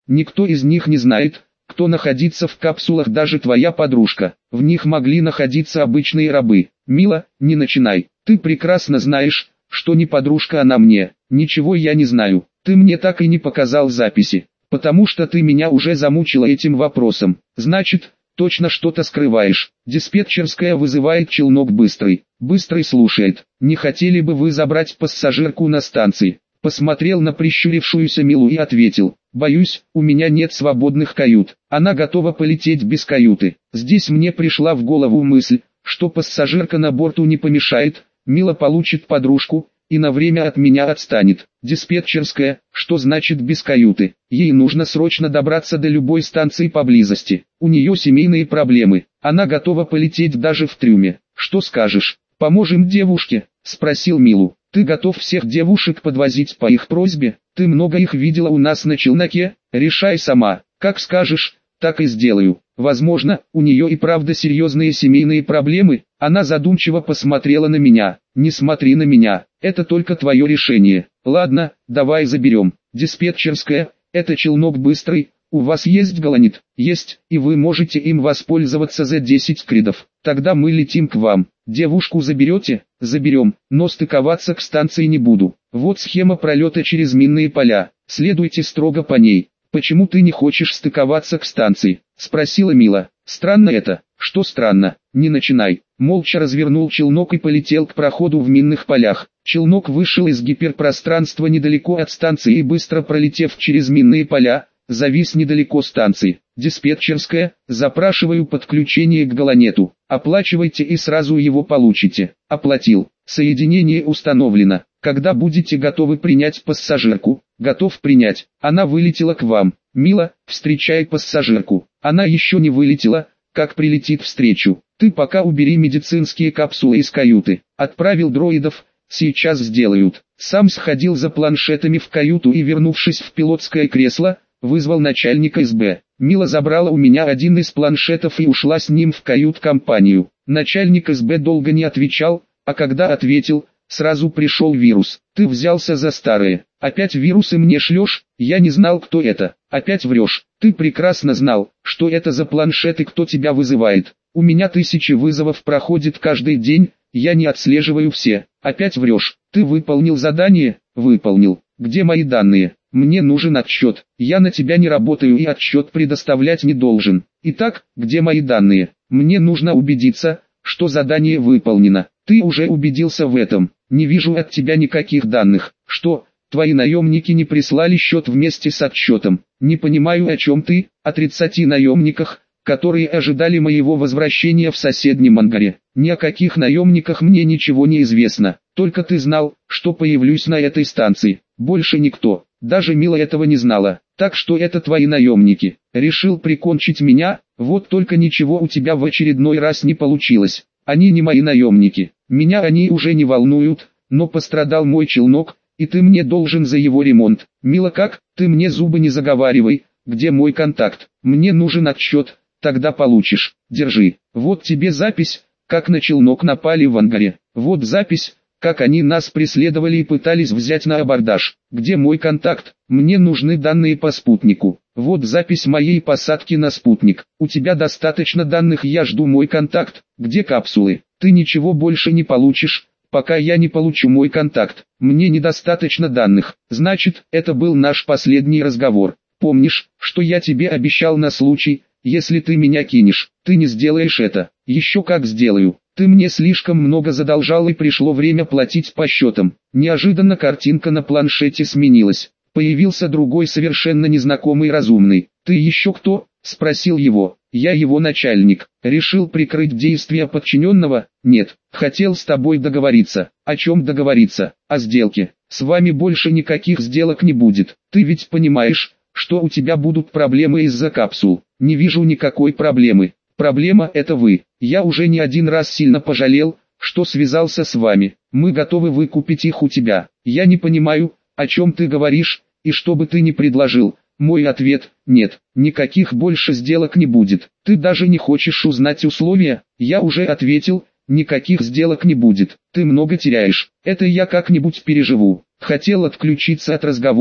Никто из них не знает, кто находится в капсулах, даже твоя подружка. В них могли находиться обычные рабы. Мила, не начинай. Ты прекрасно знаешь, что не подружка она мне. Ничего я не знаю. Ты мне так и не показал записи, потому что ты меня уже замучила этим вопросом. Значит, точно что-то скрываешь. Диспетчерская вызывает челнок Быстрый. Быстрый слушает. Не хотели бы вы забрать пассажирку на станции? Посмотрел на прищурившуюся Милу и ответил: боюсь, у меня нет свободных кают. Она готова полететь без каюты. Здесь мне пришла в голову мысль, что пассажирка на борту не помешает, Мила получит подружку и на время от меня отстанет. Диспетчерская, что значит без каюты? Ей нужно срочно добраться до любой станции поблизости. У нее семейные проблемы. Она готова полететь даже в трюме. Что скажешь? Поможем девушке? Спросил Милу. Ты готов всех девушек подвозить по их просьбе? Ты много их видела у нас на челноке? Решай сама. Как скажешь, так и сделаю. Возможно, у нее и правда серьезные семейные проблемы. Она задумчиво посмотрела на меня. Не смотри на меня, это только твое решение. Ладно, давай заберем. Диспетчерская, это челнок Быстрый. У вас есть голонит? Есть, и вы можете им воспользоваться за 10 кридов. Тогда мы летим к вам. Девушку заберете? Заберем, но стыковаться к станции не буду. Вот схема пролета через минные поля. Следуйте строго по ней. Почему ты не хочешь стыковаться к станции? Спросила Мила. Странно это. Что странно? Не начинай. Молча развернул челнок и полетел к проходу в минных полях. Челнок вышел из гиперпространства недалеко от станции и, быстро пролетев через минные поля, завис недалеко станции. Диспетчерская, запрашиваю подключение к голонету. Оплачивайте и сразу его получите. Оплатил. Соединение установлено. Когда будете готовы принять пассажирку? Готов принять. Она вылетела к вам. Мила, встречай пассажирку. Она еще не вылетела, как прилетит встречу. Ты пока убери медицинские капсулы из каюты. Отправил дроидов, сейчас сделают. Сам сходил за планшетами в каюту и, вернувшись в пилотское кресло, вызвал начальника СБ. Мила забрала у меня один из планшетов и ушла с ним в кают-компанию. Начальник СБ долго не отвечал, а когда ответил, сразу пришел вирус. Ты взялся за старые. Опять вирусы мне шлешь? Я не знал, кто это. Опять врешь. Ты прекрасно знал, что это за планшет и кто тебя вызывает. У меня тысячи вызовов проходит каждый день, я не отслеживаю все. Опять врешь. Ты выполнил задание? Выполнил. Где мои данные? Мне нужен отчет. Я на тебя не работаю и отчет предоставлять не должен. Итак, где мои данные? Мне нужно убедиться, что задание выполнено. Ты уже убедился в этом. Не вижу от тебя никаких данных. Что, твои наемники не прислали счет вместе с отчетом? Не понимаю, о чем ты. О 30 наемниках, которые ожидали моего возвращения в соседнем ангаре. Ни о каких наемниках мне ничего не известно. Только ты знал, что появлюсь на этой станции. Больше никто. Даже Мила этого не знала. Так что это твои наемники. Решил прикончить меня, вот только ничего у тебя в очередной раз не получилось. Они не мои наемники. Меня они уже не волнуют, но пострадал мой челнок, и ты мне должен за его ремонт. Мила, как? Ты мне зубы не заговаривай. Где мой контакт? Мне нужен отчет, тогда получишь. Держи. Вот тебе запись, как на челнок напали в ангаре. Вот запись, как они нас преследовали и пытались взять на абордаж. Где мой контакт? Мне нужны данные по спутнику. Вот запись моей посадки на спутник. У тебя достаточно данных, я жду мой контакт. Где капсулы? Ты ничего больше не получишь, пока я не получу мой контакт. Мне недостаточно данных. Значит, это был наш последний разговор. Помнишь, что я тебе обещал на случай, если ты меня кинешь? Ты не сделаешь это. Еще как сделаю. Ты мне слишком много задолжал и пришло время платить по счетам. Неожиданно картинка на планшете сменилась. Появился другой совершенно незнакомый разумный. «Ты еще кто?» – спросил его. «Я его начальник. Решил прикрыть действия подчиненного?» «Нет, хотел с тобой договориться». «О чем договориться?» «О сделке. С вами больше никаких сделок не будет. Ты ведь понимаешь, что у тебя будут проблемы из-за капсул?» «Не вижу никакой проблемы. Проблема – это вы. Я уже не один раз сильно пожалел, что связался с вами. Мы готовы выкупить их у тебя. Я не понимаю, о чем ты говоришь, и что бы ты ни предложил». Мой ответ – нет, никаких больше сделок не будет. Ты даже не хочешь узнать условия? Я уже ответил, никаких сделок не будет. Ты много теряешь. Это я как-нибудь переживу. Хотел отключиться от разговора,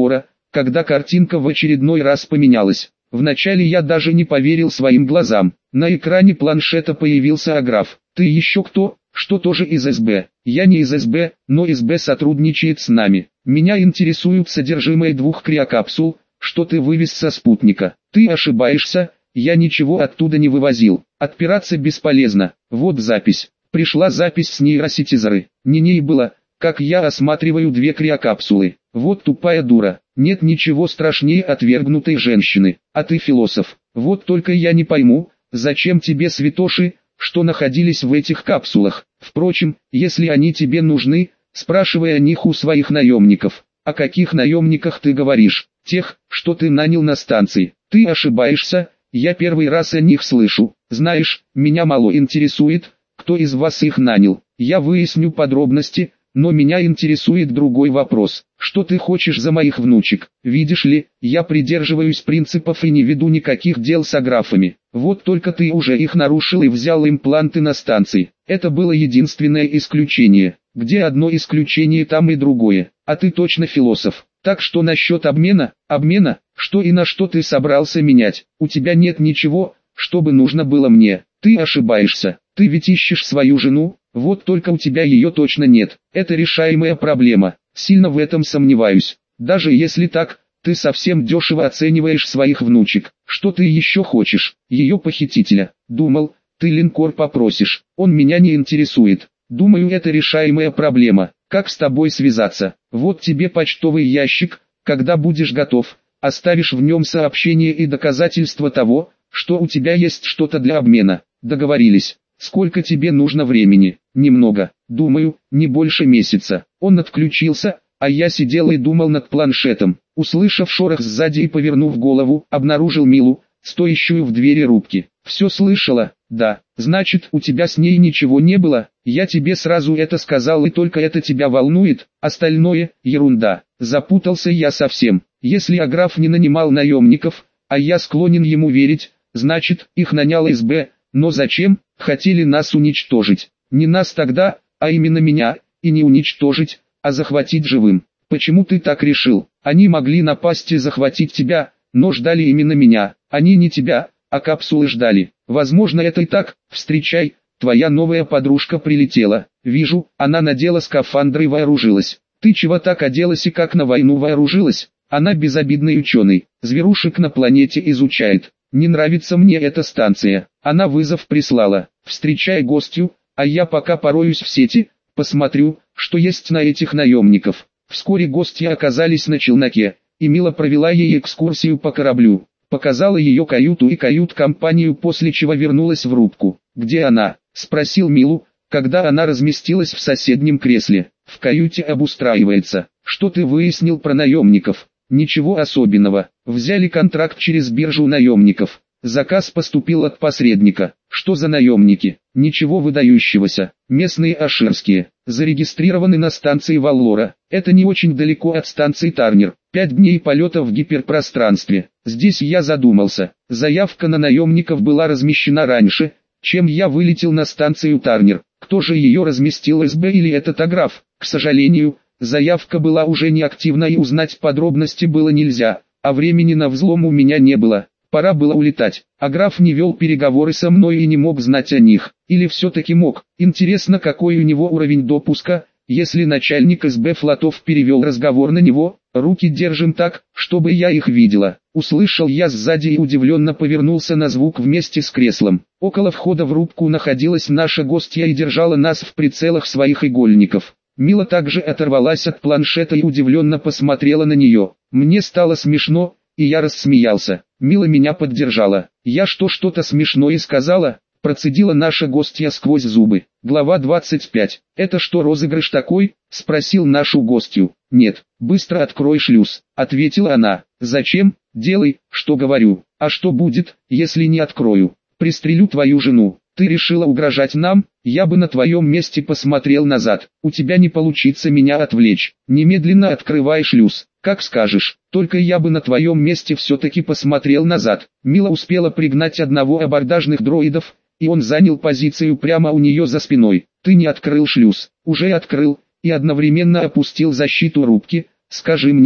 когда картинка в очередной раз поменялась. Вначале я даже не поверил своим глазам. На экране планшета появился Аграф. «Ты еще кто? Что тоже из СБ?» «Я не из СБ, но СБ сотрудничает с нами. Меня интересует содержимое 2 криокапсул, что ты вывез со спутника». «Ты ошибаешься, я ничего оттуда не вывозил. Отпираться бесполезно. Вот запись». Пришла запись с нейросинтезера. Не ней было, как я осматриваю 2 криокапсулы. Вот тупая дура. Нет ничего страшнее отвергнутой женщины. А ты философ. Вот только я не пойму, зачем тебе святоши, что находились в этих капсулах. Впрочем, если они тебе нужны, спрашивай о них у своих наемников. О каких наемниках ты говоришь? Тех, что ты нанял на станции. Ты ошибаешься, я первый раз о них слышу. Знаешь, меня мало интересует, кто из вас их нанял. Я выясню подробности, но меня интересует другой вопрос. Что ты хочешь за моих внучек? Видишь ли, я придерживаюсь принципов и не веду никаких дел с аграфами. Вот только ты уже их нарушил и взял импланты на станции. Это было единственное исключение. Где одно исключение, там и другое. А ты точно философ. Так что насчет обмена? Обмена? Что и на что ты собрался менять? У тебя нет ничего, что бы нужно было мне. Ты ошибаешься. Ты ведь ищешь свою жену, вот только у тебя ее точно нет. Это решаемая проблема. Сильно в этом сомневаюсь. Даже если так, ты совсем дешево оцениваешь своих внучек. Что ты еще хочешь? Ее похитителя. Думал, ты линкор попросишь. Он меня не интересует. Думаю, это решаемая проблема. Как с тобой связаться? Вот тебе почтовый ящик. Когда будешь готов, оставишь в нем сообщение и доказательства того, что у тебя есть что-то для обмена. Договорились. Сколько тебе нужно времени? Немного. Думаю, не больше месяца. Он отключился, а я сидел и думал над планшетом. Услышав шорох сзади и повернув голову, обнаружил Милу, стоящую в двери рубки. Все слышала? Да. Значит, у тебя с ней ничего не было? Я тебе сразу это сказал, и только это тебя волнует, остальное – ерунда. Запутался я совсем. Если Аграф не нанимал наемников, а я склонен ему верить, значит, их нанял СБ. Но зачем? Хотели нас уничтожить. Не нас тогда, а именно меня, и не уничтожить, а захватить живым. Почему ты так решил? Они могли напасть и захватить тебя, но ждали именно меня. Они не тебя, а капсулы ждали. Возможно, это и так. Встречай, твоя новая подружка прилетела. Вижу, она надела скафандр и вооружилась. Ты чего так оделась и как на войну вооружилась? Она безобидный ученый, зверушек на планете изучает. Не нравится мне эта станция. Она вызов прислала. Встречай гостью, а я пока пороюсь в сети, посмотрю, что есть на этих наемников. Вскоре гостья оказались на челноке, и Мила провела ей экскурсию по кораблю. Показала ее каюту и кают-компанию, после чего вернулась в рубку. «Где она?» – спросил Милу, когда она разместилась в соседнем кресле. «В каюте обустраивается. Что ты выяснил про наемников?» «Ничего особенного. Взяли контракт через биржу наемников. Заказ поступил от посредника. Что за наемники? Ничего выдающегося. Местные аширские. Зарегистрированы на станции Валлора. Это не очень далеко от станции Тарнер. 5 дней полета в гиперпространстве. Здесь я задумался. Заявка на наемников была размещена раньше, чем я вылетел на станцию Тарнер. Кто же ее разместил, СБ или этот Аграф? К сожалению, заявка была уже неактивна и узнать подробности было нельзя, а времени на взлом у меня не было. Пора было улетать. Аграф не вел переговоры со мной и не мог знать о них. Или все-таки мог. Интересно, какой у него уровень допуска, если начальник СБ флотов перевел разговор на него. Руки держим так, чтобы я их видела. Услышал я сзади и удивленно повернулся на звук вместе с креслом. Около входа в рубку находилась наша гостья и держала нас в прицелах своих игольников. Мила также оторвалась от планшета и удивленно посмотрела на нее. Мне стало смешно, и я рассмеялся. Мила меня поддержала. «Я что-то смешное сказала?» – процедила наша гостья сквозь зубы. Глава 25. «Это что, розыгрыш такой?» – спросил нашу гостью. «Нет, быстро открой шлюз», – ответила она. «Зачем? Делай, что говорю. А что будет, если не открою? Пристрелю твою жену. Ты решила угрожать нам? Я бы на твоем месте посмотрел назад. У тебя не получится меня отвлечь. Немедленно открывай шлюз. Как скажешь. Только я бы на твоем месте все-таки посмотрел назад». Мила успела пригнать одного абордажных дроидов, и он занял позицию прямо у нее за спиной. «Ты не открыл шлюз». «Уже открыл, и одновременно опустил защиту рубки. Скажи мне,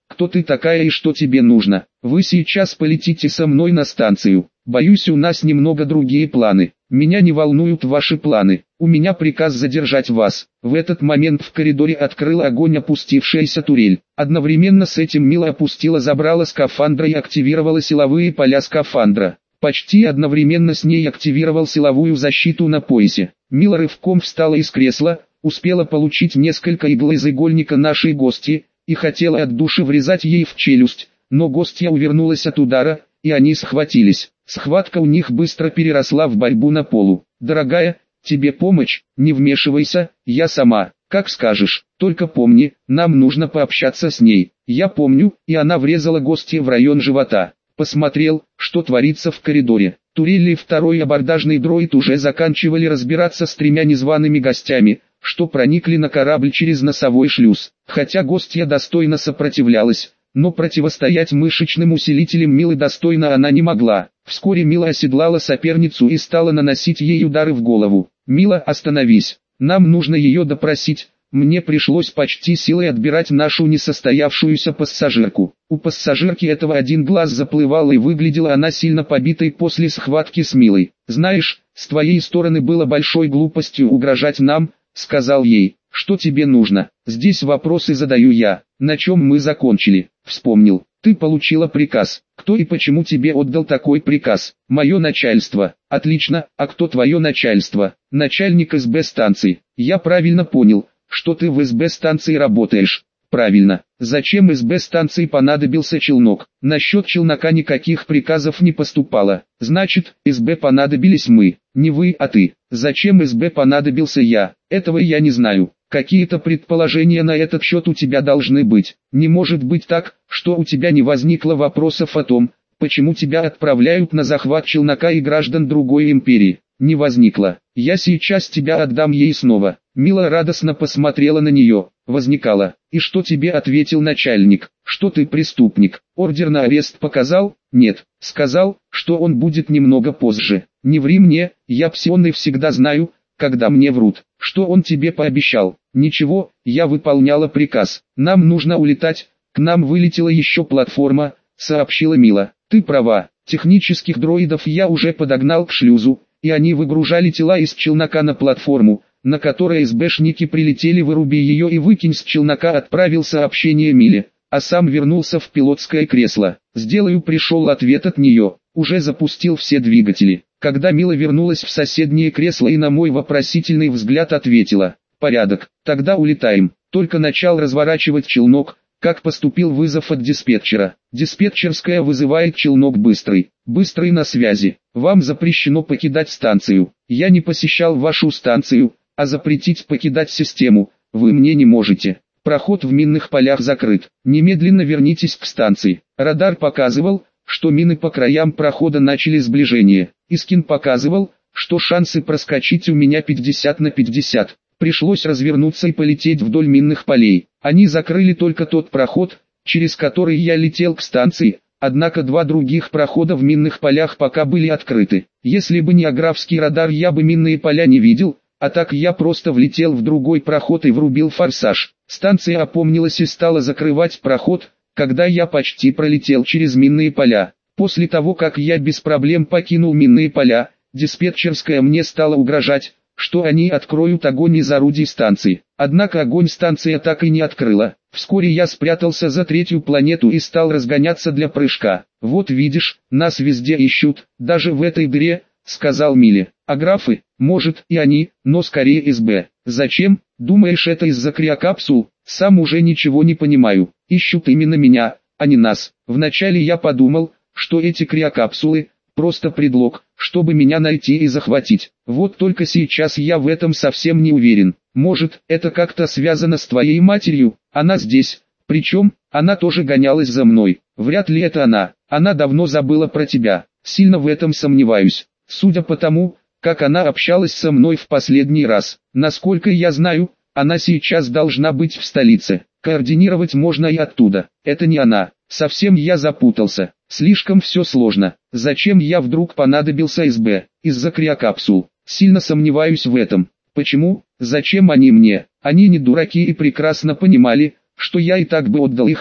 кто ты такая и что тебе нужно? Вы сейчас полетите со мной на станцию. Боюсь, у нас немного другие планы. Меня не волнуют ваши планы. У меня приказ задержать вас. В этот момент в коридоре открыла огонь опустившаяся турель. Одновременно с этим Мила опустила забрала скафандра и активировала силовые поля скафандра. Почти одновременно с ней активировал силовую защиту на поясе. Мила рывком встала из кресла, успела получить несколько игл из игольника нашей гости, и хотела от души врезать ей в челюсть, но гостья увернулась от удара, и они схватились. Схватка у них быстро переросла в борьбу на полу. «Дорогая, тебе помочь? Не вмешивайся, я сама, как скажешь, только помни, нам нужно пообщаться с ней». «Я помню», и она врезала гостье в район живота. Посмотрел, что творится в коридоре. Турель и второй абордажный дроид уже заканчивали разбираться с тремя незваными гостями, что проникли на корабль через носовой шлюз. Хотя гостья достойно сопротивлялась, но противостоять мышечным усилителям Милы достойно она не могла. Вскоре Мила оседлала соперницу и стала наносить ей удары в голову. «Мила, остановись, нам нужно ее допросить». Мне пришлось почти силой отбирать нашу несостоявшуюся пассажирку. У пассажирки этого один глаз заплывал и выглядела она сильно побитой после схватки с Милой. «Знаешь, с твоей стороны было большой глупостью угрожать нам», — сказал ей. «Что тебе нужно? Здесь вопросы задаю я. На чем мы закончили?» «Вспомнил. Ты получила приказ. Кто и почему тебе отдал такой приказ?» «Мое начальство». «Отлично. А кто твое начальство?» «Начальник СБ станции». «Я правильно понял, что ты в СБ станции работаешь». «Правильно. Зачем СБ станции понадобился челнок?» «Насчет челнока никаких приказов не поступало. Значит, СБ понадобились мы. Не вы, а ты. Зачем СБ понадобился я? Этого я не знаю. Какие-то предположения на этот счет у тебя должны быть. Не может быть так, что у тебя не возникло вопросов о том, почему тебя отправляют на захват челнока и граждан другой империи. Не возникло. Я сейчас тебя отдам ей снова». Мила радостно посмотрела на нее. «Возникало. И что тебе ответил начальник? Что ты преступник? Ордер на арест показал?» «Нет. Сказал, что он будет немного позже». «Не ври мне, я псион и всегда знаю, когда мне врут». «Что он тебе пообещал?» «Ничего, я выполняла приказ. Нам нужно улетать». «К нам вылетела еще платформа», — сообщила Мила. «Ты права. Технических дроидов я уже подогнал к шлюзу, и они выгружали тела из челнока на платформу, на которой СБшники прилетели. «Выруби ее и выкинь с челнока», отправил сообщение Миле, а сам вернулся в пилотское кресло. «Сделаю», пришел ответ от нее. «Уже запустил все двигатели». Когда Мила вернулась в соседнее кресло и на мой вопросительный взгляд ответила: «Порядок, тогда улетаем». Только начал разворачивать челнок, как поступил вызов от диспетчера. Диспетчерская вызывает: челнок быстрый. Быстрый на связи. Вам запрещено покидать станцию. Я не посещал вашу станцию, а запретить покидать систему вы мне не можете. Проход в минных полях закрыт. Немедленно вернитесь к станции. Радар показывал, что мины по краям прохода начали сближение. Искин показывал, что шансы проскочить у меня 50 на 50. Пришлось развернуться и полететь вдоль минных полей. Они закрыли только тот проход, через который я летел к станции, однако два других прохода в минных полях пока были открыты. Если бы не аграфский радар, я бы минные поля не видел, а так я просто влетел в другой проход и врубил форсаж. Станция опомнилась и стала закрывать проход, когда я почти пролетел через минные поля. После того, как я без проблем покинул минные поля, диспетчерская мне стала угрожать, что они откроют огонь из орудий станции. Однако огонь станция так и не открыла. Вскоре я спрятался за третью планету и стал разгоняться для прыжка. «Вот видишь, нас везде ищут, даже в этой дыре», — сказал Миле. «А графы, может и они, но скорее СБ. Зачем? Думаешь, это из-за криокапсул? Сам уже ничего не понимаю. Ищут именно меня, а не нас. Вначале я подумал, что эти криокапсулы — просто предлог, чтобы меня найти и захватить. Вот только сейчас я в этом совсем не уверен. Может, это как-то связано с твоей матерью? Она здесь. Причем, она тоже гонялась за мной. Вряд ли это она. Она давно забыла про тебя. Сильно в этом сомневаюсь. Судя по тому, как она общалась со мной в последний раз. Насколько я знаю, она сейчас должна быть в столице. Координировать можно и оттуда. Это не она. Совсем я запутался. Слишком все сложно. Зачем я вдруг понадобился СБ? Из-за криокапсул. Сильно сомневаюсь в этом. Почему? Зачем они мне? Они не дураки и прекрасно понимали, что я и так бы отдал их им.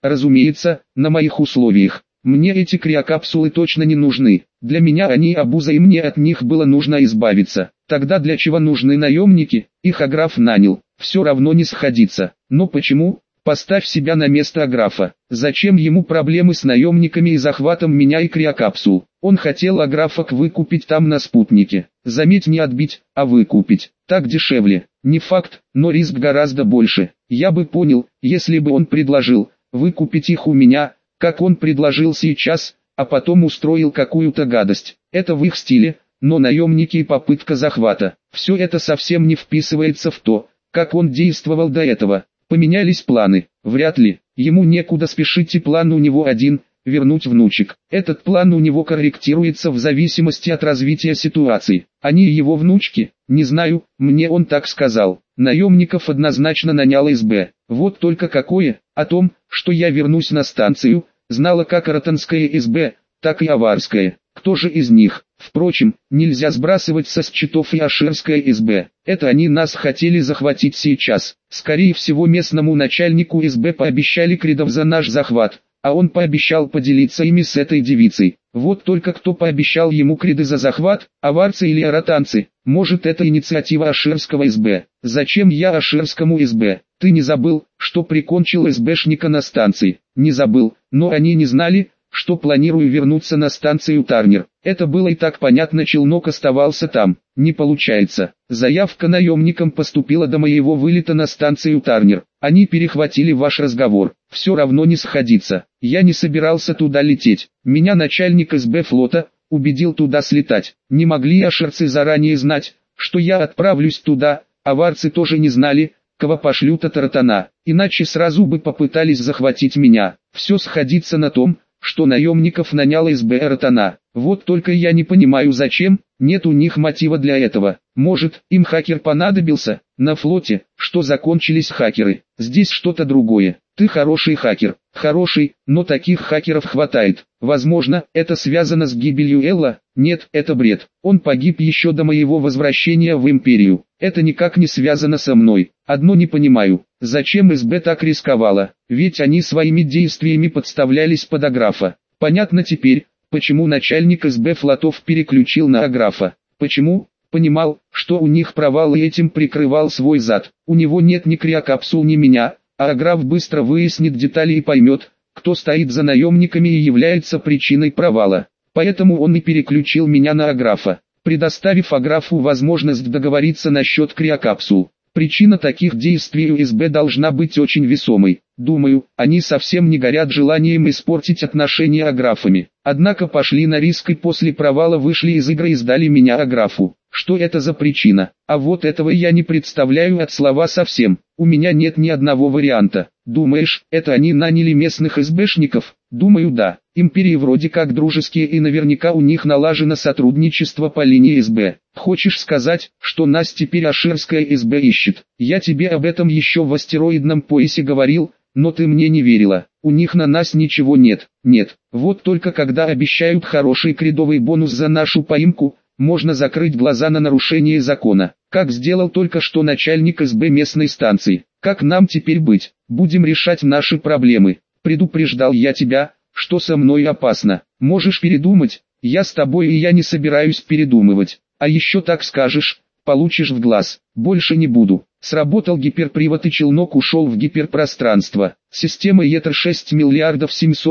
разумеется, на моих условиях. Мне эти криокапсулы точно не нужны. Для меня они обуза, и мне от них было нужно избавиться. Тогда для чего нужны наемники? Их Аграф нанял. Все равно не сходится. Но почему? Поставь себя на место Аграфа. Зачем ему проблемы с наемниками и захватом меня и криокапсул? Он хотел Аграфа выкупить там на спутнике. Заметь, не отбить, а выкупить. Так дешевле. Не факт, но риск гораздо больше. Я бы понял, если бы он предложил выкупить их у меня, как он предложил сейчас, а потом устроил какую-то гадость. Это в их стиле, но наемники и попытка захвата. Все это совсем не вписывается в то, как он действовал до этого. Поменялись планы? Вряд ли. Ему некуда спешить, и план у него один – вернуть внучек. Этот план у него корректируется в зависимости от развития ситуации. Они и его внучки? Не знаю, мне он так сказал. Наемников однозначно нанял СБ. Вот только какое? О том, что я вернусь на станцию, знала как Ротанская СБ, так и Аварская. Кто же из них? Впрочем, нельзя сбрасывать со счетов и Аширская СБ. Это они нас хотели захватить сейчас. Скорее всего, местному начальнику СБ пообещали кредов за наш захват, а он пообещал поделиться ими с этой девицей. Вот только кто пообещал ему креды за захват, аварцы или ротанцы? Может, это инициатива Аширского СБ? Зачем я Аширскому СБ? Ты не забыл, что прикончил СБшника на станции? Не забыл, но они не знали, что планирую вернуться на станцию Тарнер. Это было и так понятно, челнок оставался там. Не получается. Заявка наемникам поступила до моего вылета на станцию Тарнер. Они перехватили ваш разговор. Все равно не сходится. Я не собирался туда лететь. Меня начальник СБ флота убедил туда слетать. Не могли ашерцы заранее знать, что я отправлюсь туда, аварцы тоже не знали, кого пошлют от Ротана. Иначе сразу бы попытались захватить меня. Все сходится на том, что наемников нанял СБ Ротана. Вот только я не понимаю, зачем, нет у них мотива для этого. Может, им хакер понадобился? На флоте, что закончились хакеры? Здесь что-то другое. Ты хороший хакер. Хороший, но таких хакеров хватает. Возможно, это связано с гибелью Элла? Нет, это бред. Он погиб еще до моего возвращения в Империю. Это никак не связано со мной. Одно не понимаю, зачем СБ так рисковала? Ведь они своими действиями подставлялись под Аграфа. Понятно теперь, почему начальник СБ флотов переключил на Аграфа. Почему? Понимал, что у них провал, и этим прикрывал свой зад. У него нет ни криокапсул, ни меня, а Аграф быстро выяснит детали и поймет, кто стоит за наемниками и является причиной провала. Поэтому он и переключил меня на Аграфа, предоставив Аграфу возможность договориться насчет криокапсул. Причина таких действий у СБ должна быть очень весомой. Думаю, они совсем не горят желанием испортить отношения Аграфами. Однако пошли на риск и после провала вышли из игры и сдали меня Аграфу. Что это за причина? А вот этого я не представляю от слова совсем. У меня нет ни одного варианта. Думаешь, это они наняли местных СБшников? Думаю, да. Империи вроде как дружеские, и наверняка у них налажено сотрудничество по линии СБ. Хочешь сказать, что нас теперь Аширская СБ ищет? Я тебе об этом еще в астероидном поясе говорил, но ты мне не верила. У них на нас ничего нет. Нет. Вот только когда обещают хороший кредовый бонус за нашу поимку, можно закрыть глаза на нарушение закона, как сделал только что начальник СБ местной станции. Как нам теперь быть? Будем решать наши проблемы. Предупреждал я тебя, что со мной опасно. Можешь передумать, я с тобой, и я не собираюсь передумывать. А еще так скажешь, получишь в глаз. Больше не буду. Сработал гиперпривод, и челнок ушел в гиперпространство. Система Етер 6 миллиардов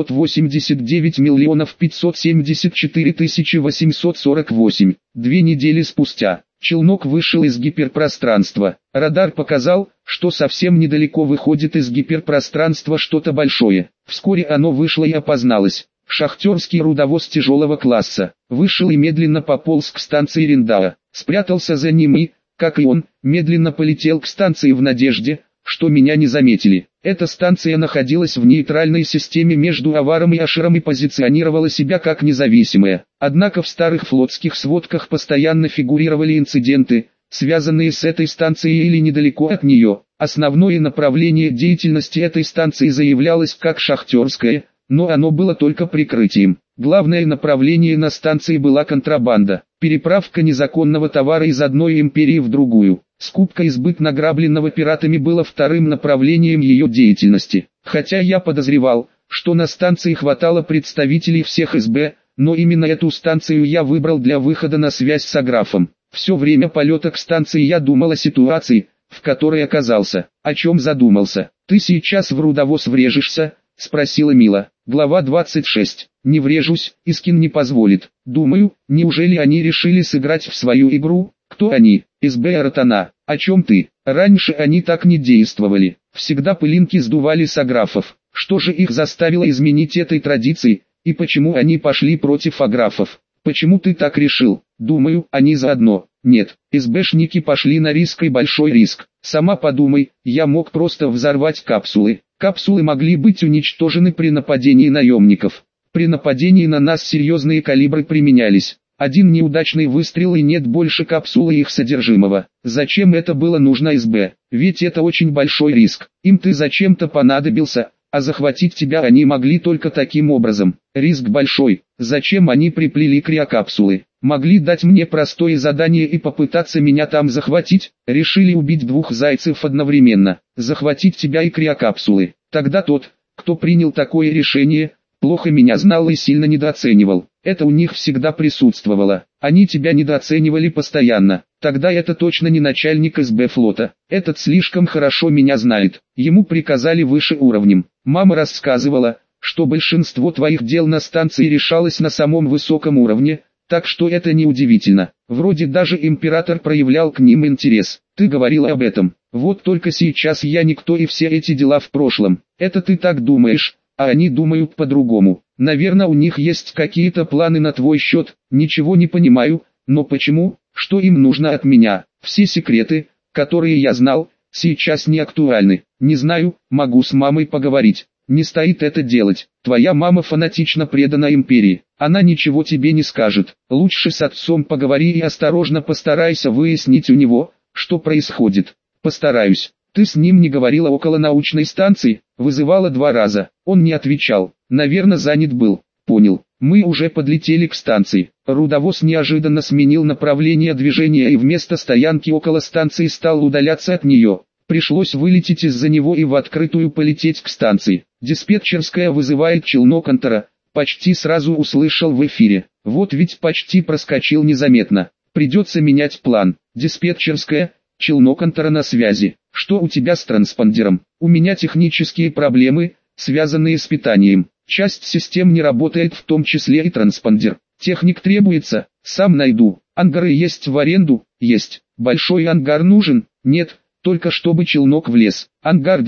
789 миллионов 574 тысячи 848. 2 недели спустя, челнок вышел из гиперпространства. Радар показал, что совсем недалеко выходит из гиперпространства что-то большое. Вскоре оно вышло и опозналось. Шахтерский рудовоз тяжелого класса. Вышел и медленно пополз к станции Риндаа. Спрятался за ним и, как и он, медленно полетел к станции в надежде, что меня не заметили. Эта станция находилась в нейтральной системе между Аваром и Аширом и позиционировала себя как независимая. Однако в старых флотских сводках постоянно фигурировали инциденты, связанные с этой станцией или недалеко от нее. Основное направление деятельности этой станции заявлялось как шахтерское, но оно было только прикрытием. Главное направление на станции была контрабанда, переправка незаконного товара из одной империи в другую. Скупка и сбыт награбленного пиратами было вторым направлением ее деятельности. Хотя я подозревал, что на станции хватало представителей всех СБ, но именно эту станцию я выбрал для выхода на связь с Аграфом. Все время полета к станции я думал о ситуации, в которой оказался. О чем задумался? Ты сейчас в рудовоз врежешься? Спросила Мила. Глава 26. Не врежусь, Искин не позволит. Думаю, неужели они решили сыграть в свою игру? Кто они? СБ Ротана. О чем ты? Раньше они так не действовали. Всегда пылинки сдували с Аграфов. Что же их заставило изменить этой традиции, и почему они пошли против Аграфов? Почему ты так решил? Думаю, они заодно. Нет, СБшники пошли на риск и большой риск. Сама подумай, я мог просто взорвать капсулы. Капсулы могли быть уничтожены при нападении наемников. При нападении на нас серьезные калибры применялись. Один неудачный выстрел и нет больше капсулы и их содержимого. Зачем это было нужно СБ? Ведь это очень большой риск. Им ты зачем-то понадобился, а захватить тебя они могли только таким образом. Риск большой. Зачем они приплели криокапсулы? Могли дать мне простое задание и попытаться меня там захватить? Решили убить двух зайцев одновременно. Захватить тебя и криокапсулы. Тогда тот, кто принял такое решение, плохо меня знал и сильно недооценивал. Это у них всегда присутствовало. Они тебя недооценивали постоянно. Тогда это точно не начальник СБ флота. Этот слишком хорошо меня знает. Ему приказали выше уровнем. Мама рассказывала, что большинство твоих дел на станции решалось на самом высоком уровне, так что это не удивительно. Вроде даже император проявлял к ним интерес. Ты говорила об этом. Вот только сейчас я никто и все эти дела в прошлом. Это ты так думаешь, а они думают по-другому. Наверное, у них есть какие-то планы на твой счет, ничего не понимаю, но почему, что им нужно от меня? Все секреты, которые я знал, сейчас не актуальны. Не знаю, могу с мамой поговорить. Не стоит это делать. Твоя мама фанатично предана империи. Она ничего тебе не скажет. Лучше с отцом поговори и осторожно постарайся выяснить у него, что происходит. Постараюсь. Ты с ним не говорила около научной станции? Вызывала 2 раза. Он не отвечал. Наверное, занят был. Понял. Мы уже подлетели к станции. Рудовоз неожиданно сменил направление движения и вместо стоянки около станции стал удаляться от нее. Пришлось вылететь из-за него и в открытую полететь к станции. Диспетчерская вызывает челнок Антара. Почти сразу услышал в эфире. Вот ведь почти проскочил незаметно. Придется менять план. Диспетчерская, челнок Антара на связи. Что у тебя с транспондером? У меня технические проблемы, связанные с питанием. Часть систем не работает, в том числе и транспондер. Техник требуется, сам найду. Ангары есть в аренду? Есть. Большой ангар нужен? Нет. Только чтобы челнок влез. Ангар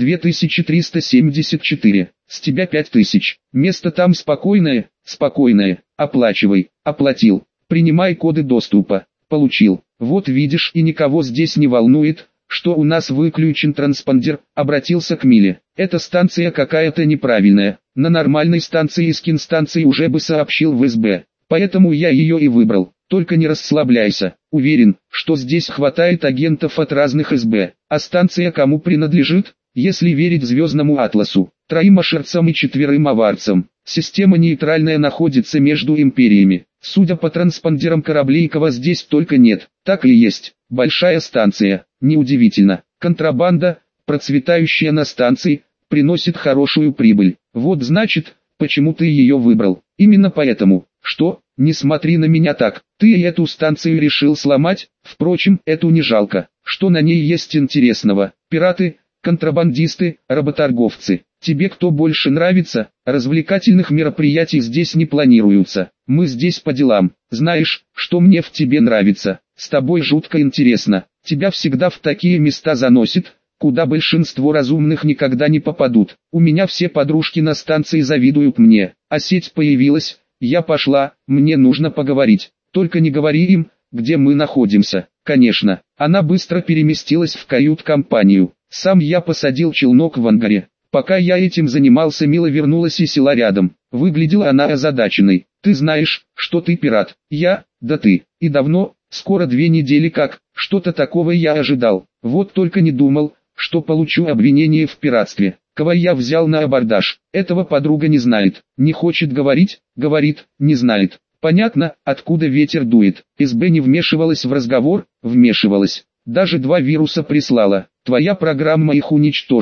2374. С тебя 5000. Место там спокойное? Спокойное. Оплачивай. Оплатил. Принимай коды доступа. Получил. Вот видишь, и никого здесь не волнует, что у нас выключен транспондер. Обратился к Миле. Эта станция какая-то неправильная. На нормальной станции Искин-станции уже бы сообщил в СБ. Поэтому я ее и выбрал. Только не расслабляйся. Уверен, что здесь хватает агентов от разных СБ. А станция кому принадлежит? Если верить Звездному Атласу, 3 ашерцам и 4 аварцам. Система нейтральная находится между империями. Судя по транспондерам кораблей, кого здесь только нет. Так и есть. Большая станция. Неудивительно. Контрабанда, процветающая на станции, приносит хорошую прибыль. Вот значит, почему ты ее выбрал. Именно поэтому. Что? Не смотри на меня так. Ты и эту станцию решил сломать? Впрочем, эту не жалко. Что на ней есть интересного? Пираты, контрабандисты, работорговцы. Тебе кто больше нравится? Развлекательных мероприятий здесь не планируются. Мы здесь по делам. Знаешь, что мне в тебе нравится? С тобой жутко интересно. Тебя всегда в такие места заносит, куда большинство разумных никогда не попадут. У меня все подружки на станции завидуют мне. А сеть появилась. Я пошла, мне нужно поговорить. Только не говори им, где мы находимся. Конечно, она быстро переместилась в кают-компанию. Сам я посадил челнок в ангаре. Пока я этим занимался, Мила вернулась и села рядом. Выглядела она озадаченной. Ты знаешь, что ты пират? Я? Да ты. И давно? Скоро 2 недели как. Что-то такого я ожидал. Вот только не думал, что получу обвинение в пиратстве. Кого я взял на абордаж? Этого подруга не знает. Не хочет говорить? Говорит, не знает. Понятно, откуда ветер дует. СБ не вмешивалась в разговор? Вмешивалась. Даже 2 вируса прислала. Твоя программа их уничтожила.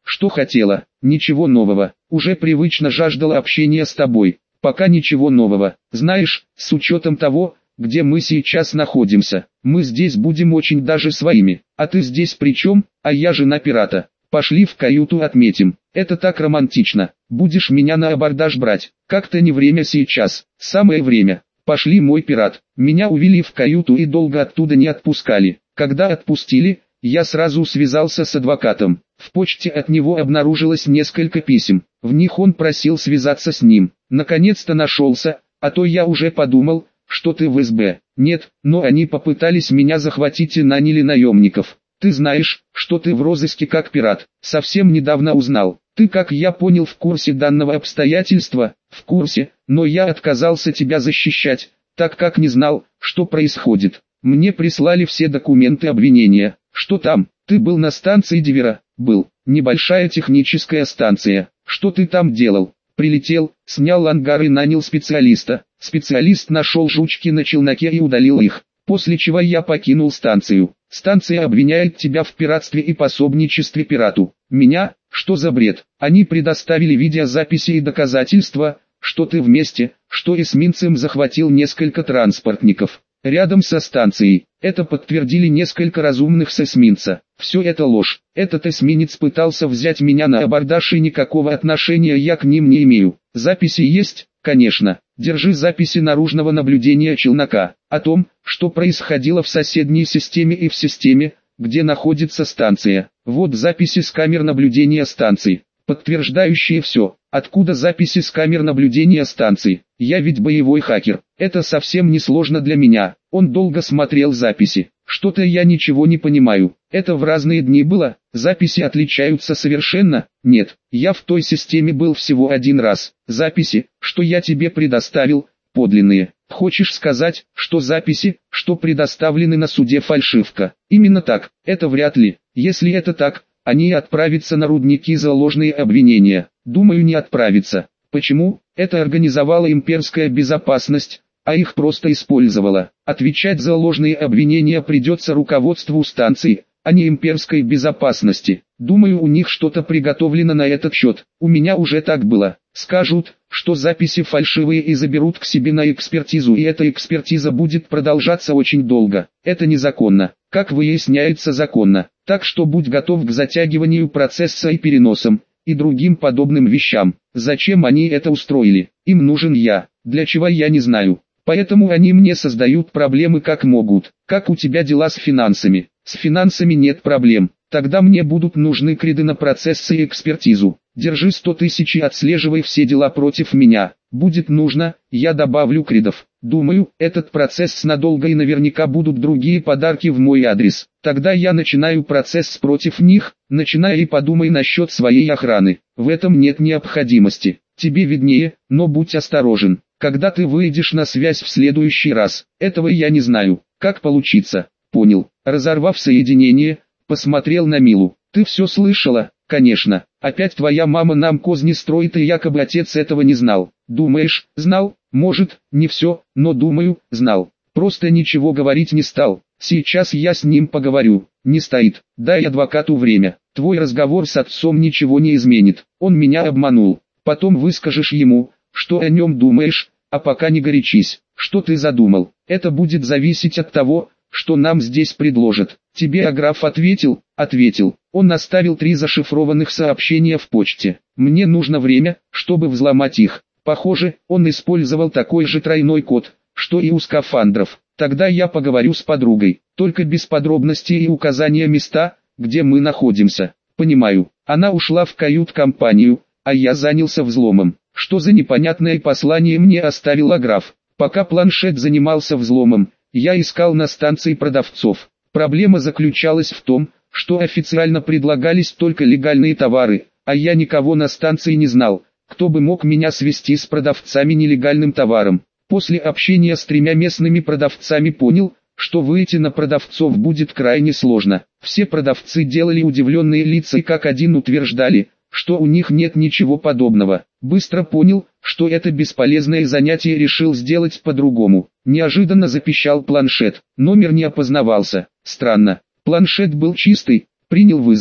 Что хотела? Ничего нового. Уже привычно жаждала общения с тобой. Пока ничего нового. Знаешь, с учетом того, где мы сейчас находимся, мы здесь будем очень даже своими. А ты здесь при чем? А я жена пирата. Пошли в каюту отметим. Это так романтично. Будешь меня на абордаж брать. Как-то не время сейчас. Самое время. Пошли, мой пират. Меня увели в каюту и долго оттуда не отпускали. Когда отпустили, я сразу связался с адвокатом. В почте от него обнаружилось несколько писем. В них он просил связаться с ним. Наконец-то нашелся, а то я уже подумал, что ты в СБ. Нет, но они попытались меня захватить и наняли наемников. Ты знаешь, что ты в розыске как пират. Совсем недавно узнал. Ты, как я понял, в курсе данного обстоятельства? В курсе, но я отказался тебя защищать, так как не знал, что происходит. Мне прислали все документы обвинения. Что там? Ты был на станции Дивера? Был. Небольшая техническая станция. Что ты там делал? Прилетел, снял ангар и нанял специалиста. Специалист нашел жучки на челноке и удалил их. После чего я покинул станцию. Станция обвиняет тебя в пиратстве и пособничестве пирату. Меня? Что за бред? Они предоставили видеозаписи и доказательства, что ты вместе, что эсминцем захватил несколько транспортников. Рядом со станцией. Это подтвердили несколько разумных с эсминца. Все это ложь. Этот эсминец пытался взять меня на абордаж, и никакого отношения я к ним не имею. Записи есть? Конечно. Держи записи наружного наблюдения челнока. О том, что происходило в соседней системе и в системе, где находится станция. Вот записи с камер наблюдения станции, подтверждающие все. Откуда записи с камер наблюдения станции? Я ведь боевой хакер. Это совсем не сложно для меня. Он долго смотрел записи. Что-то я ничего не понимаю. Это в разные дни было? Записи отличаются совершенно? Нет, я в той системе был всего один раз. Записи, что я тебе предоставил, подлинные. Хочешь сказать, что записи, что предоставлены на суде, фальшивка? Именно так. Это вряд ли. Если это так, они отправятся на рудники за ложные обвинения. Думаю, не отправятся. Почему? Это организовала имперская безопасность, а их просто использовала. Отвечать за ложные обвинения придется руководству станции, а не имперской безопасности. Думаю, у них что-то приготовлено на этот счет. У меня уже так было. Скажут, что записи фальшивые, и заберут к себе на экспертизу, и эта экспертиза будет продолжаться очень долго. Это незаконно. Как выясняется, законно. Так что будь готов к затягиванию процесса и переносам, и другим подобным вещам. Зачем они это устроили? Им нужен я. Для чего, я не знаю. Поэтому они мне создают проблемы как могут. Как у тебя дела с финансами? С финансами нет проблем. Тогда мне будут нужны креды на процессы и экспертизу. Держи 100 тысяч и отслеживай все дела против меня. Будет нужно, я добавлю кредов. Думаю, этот процесс надолго, и наверняка будут другие подарки в мой адрес. Тогда я начинаю процесс против них, начинай и подумай насчет своей охраны. В этом нет необходимости. Тебе виднее, но будь осторожен. Когда ты выйдешь на связь в следующий раз? Этого я не знаю. Как получится? Понял. Разорвав соединение, посмотрел на Милу. Ты все слышала? Конечно. Опять твоя мама нам козни строит, и якобы отец этого не знал. Думаешь, знал? Может, не все, но думаю, знал. Просто ничего говорить не стал. Сейчас я с ним поговорю. Не стоит. Дай адвокату время. Твой разговор с отцом ничего не изменит. Он меня обманул. Потом выскажешь ему, что о нем думаешь, а пока не горячись. Что ты задумал? Это будет зависеть от того, что нам здесь предложат. Тебе Аграф ответил? Ответил. Он оставил 3 зашифрованных сообщения в почте. Мне нужно время, чтобы взломать их. Похоже, он использовал такой же тройной код, что и у скафандров. Тогда я поговорю с подругой, только без подробностей и указания места, где мы находимся. Понимаю. Она ушла в кают-компанию, а я занялся взломом. Что за непонятное послание мне оставил Аграф? Пока планшет занимался взломом, я искал на станции продавцов. Проблема заключалась в том, что официально предлагались только легальные товары, а я никого на станции не знал, кто бы мог меня свести с продавцами нелегальным товаром. После общения с 3 местными продавцами понял, что выйти на продавцов будет крайне сложно. Все продавцы делали удивленные лица и как один утверждали, что у них нет ничего подобного. Быстро понял, что это бесполезное занятие, и решил сделать по-другому. Неожиданно запищал планшет. Номер не опознавался. Странно. Планшет был чистый. Принял вызов.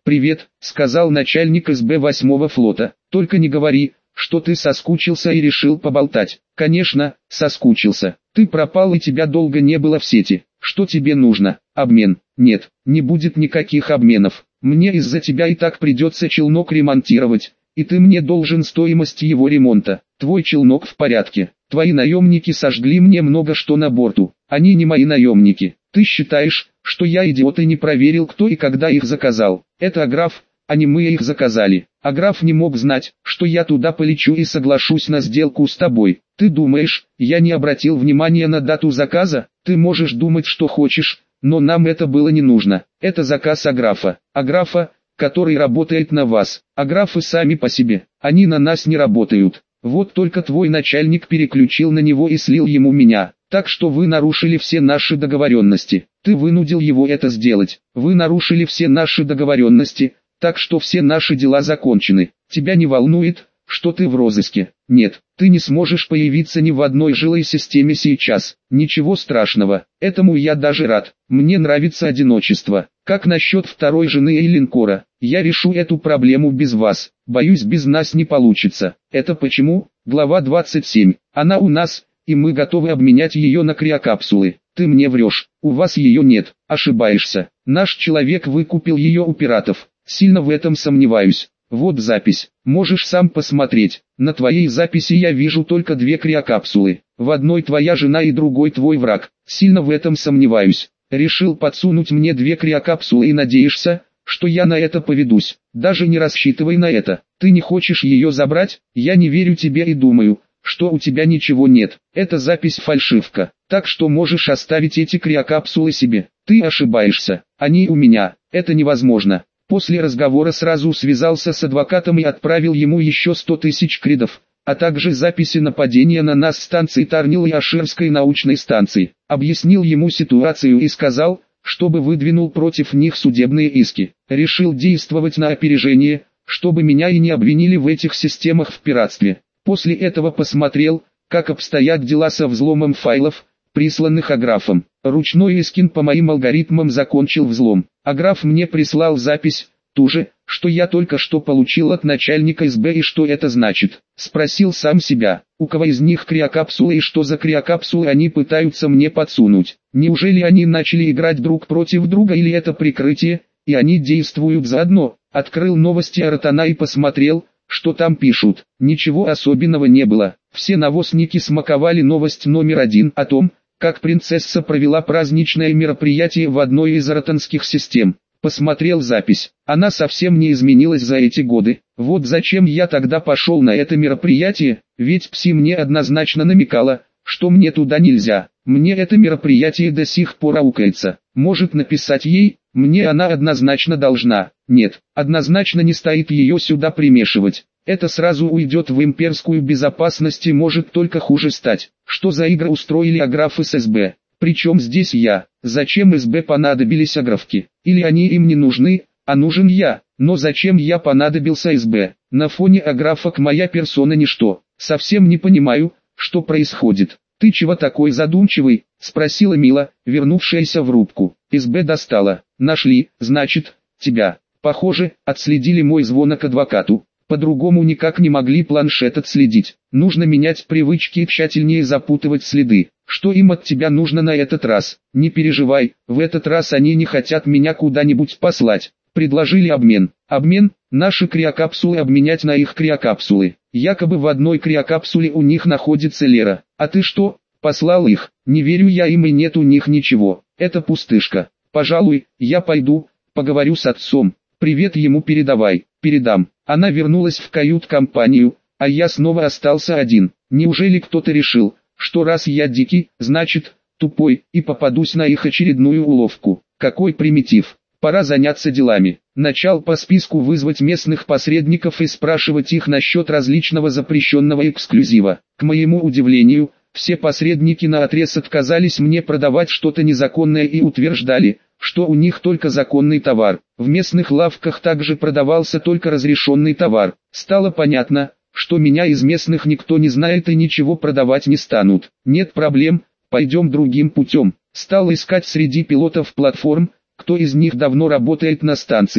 «Привет», — сказал начальник СБ 8-го флота. «Только не говори, что ты соскучился и решил поболтать». «Конечно, соскучился. Ты пропал и тебя долго не было в сети. Что тебе нужно? Обмен?» «Нет, не будет никаких обменов. Мне из-за тебя и так придется челнок ремонтировать, и ты мне должен стоимость его ремонта. Твой челнок в порядке. Твои наемники сожгли мне много что на борту. Они не мои наемники. Ты считаешь, что я идиот и не проверил, кто и когда их заказал? Это Аграф, а не мы их заказали. Аграф не мог знать, что я туда полечу и соглашусь на сделку с тобой. Ты думаешь, я не обратил внимания на дату заказа? Ты можешь думать, что хочешь, но нам это было не нужно. Это заказ Аграфа. Аграфа, который работает на вас. Аграфы сами по себе, они на нас не работают. Вот только твой начальник переключил на него и слил ему меня. Так что вы нарушили все наши договоренности. Ты вынудил его это сделать. Вы нарушили все наши договоренности, так что все наши дела закончены. Тебя не волнует, что ты в розыске? Нет, ты не сможешь появиться ни в одной жилой системе сейчас. Ничего страшного, этому я даже рад. Мне нравится одиночество. Как насчет второй жены и линкора? Я решу эту проблему без вас. Боюсь, без нас не получится. Это почему? Глава 27. Она у нас, и мы готовы обменять ее на криокапсулы. Ты мне врешь, у вас ее нет. Ошибаешься. Наш человек выкупил ее у пиратов. Сильно в этом сомневаюсь. Вот запись. Можешь сам посмотреть. На твоей записи я вижу только 2 криокапсулы. В одной твоя жена и другой твой враг. Сильно в этом сомневаюсь. Решил подсунуть мне 2 криокапсулы и надеешься, что я на это поведусь. Даже не рассчитывай на это. Ты не хочешь ее забрать? Я не верю тебе и думаю, что у тебя ничего нет. Эта запись фальшивка. Так что можешь оставить эти криокапсулы себе. Ты ошибаешься. Они у меня. Это невозможно. После разговора сразу связался с адвокатом и отправил ему еще 100 тысяч кридов, а также записи нападения на нас станции Тарнил и Аширской научной станции. Объяснил ему ситуацию и сказал, чтобы выдвинул против них судебные иски. Решил действовать на опережение, чтобы меня и не обвинили в этих системах в пиратстве. После этого посмотрел, как обстоят дела со взломом файлов, присланных Аграфом. Ручной Искин по моим алгоритмам закончил взлом. Аграф мне прислал запись, ту же, что я только что получил от начальника СБ, и что это значит. Спросил сам себя, у кого из них криокапсулы и что за криокапсулы они пытаются мне подсунуть. Неужели они начали играть друг против друга или это прикрытие, и они действуют заодно? Открыл новости Аратана и посмотрел, что там пишут. Ничего особенного не было. Все навозники смаковали новость номер 1 о том, как принцесса провела праздничное мероприятие в одной из аратанских систем. Посмотрел запись. Она совсем не изменилась за эти годы. Вот зачем я тогда пошел на это мероприятие, ведь Пси мне однозначно намекала, что мне туда нельзя. Мне это мероприятие до сих пор аукается. Может написать ей, мне она однозначно должна. Нет, однозначно не стоит ее сюда примешивать. Это сразу уйдет в имперскую безопасность и может только хуже стать. Что за игры устроили Аграфы с СБ? Причем здесь я? Зачем СБ понадобились Аграфки? Или они им не нужны, а нужен я? Но зачем я понадобился СБ? На фоне Аграфок моя персона ничто. Совсем не понимаю, что происходит. «Ты чего такой задумчивый?» — спросила Мила, вернувшаяся в рубку. СБ достала. «Нашли, значит, тебя. Похоже, отследили мой звонок адвокату. По-другому никак не могли планшет отследить. Нужно менять привычки и тщательнее запутывать следы. Что им от тебя нужно на этот раз? Не переживай, в этот раз они не хотят меня куда-нибудь послать. Предложили обмен. Обмен? Наши криокапсулы обменять на их криокапсулы. Якобы в одной криокапсуле у них находится Лера. А ты что, послал их? Не верю я им, и нет у них ничего. Это пустышка. Пожалуй, я пойду, поговорю с отцом. Привет ему передавай. Передам. Она вернулась в кают-компанию, а я снова остался один. Неужели кто-то решил, что раз я дикий, значит, тупой, и попадусь на их очередную уловку? Какой примитив. Пора заняться делами. Начал по списку вызвать местных посредников и спрашивать их насчет различного запрещенного эксклюзива. К моему удивлению, все посредники наотрез отказались мне продавать что-то незаконное и утверждали, что у них только законный товар. В местных лавках также продавался только разрешенный товар. Стало понятно, что меня из местных никто не знает и ничего продавать не станут. Нет проблем, пойдем другим путем. Стал искать среди пилотов платформ, кто из них давно работает на станции.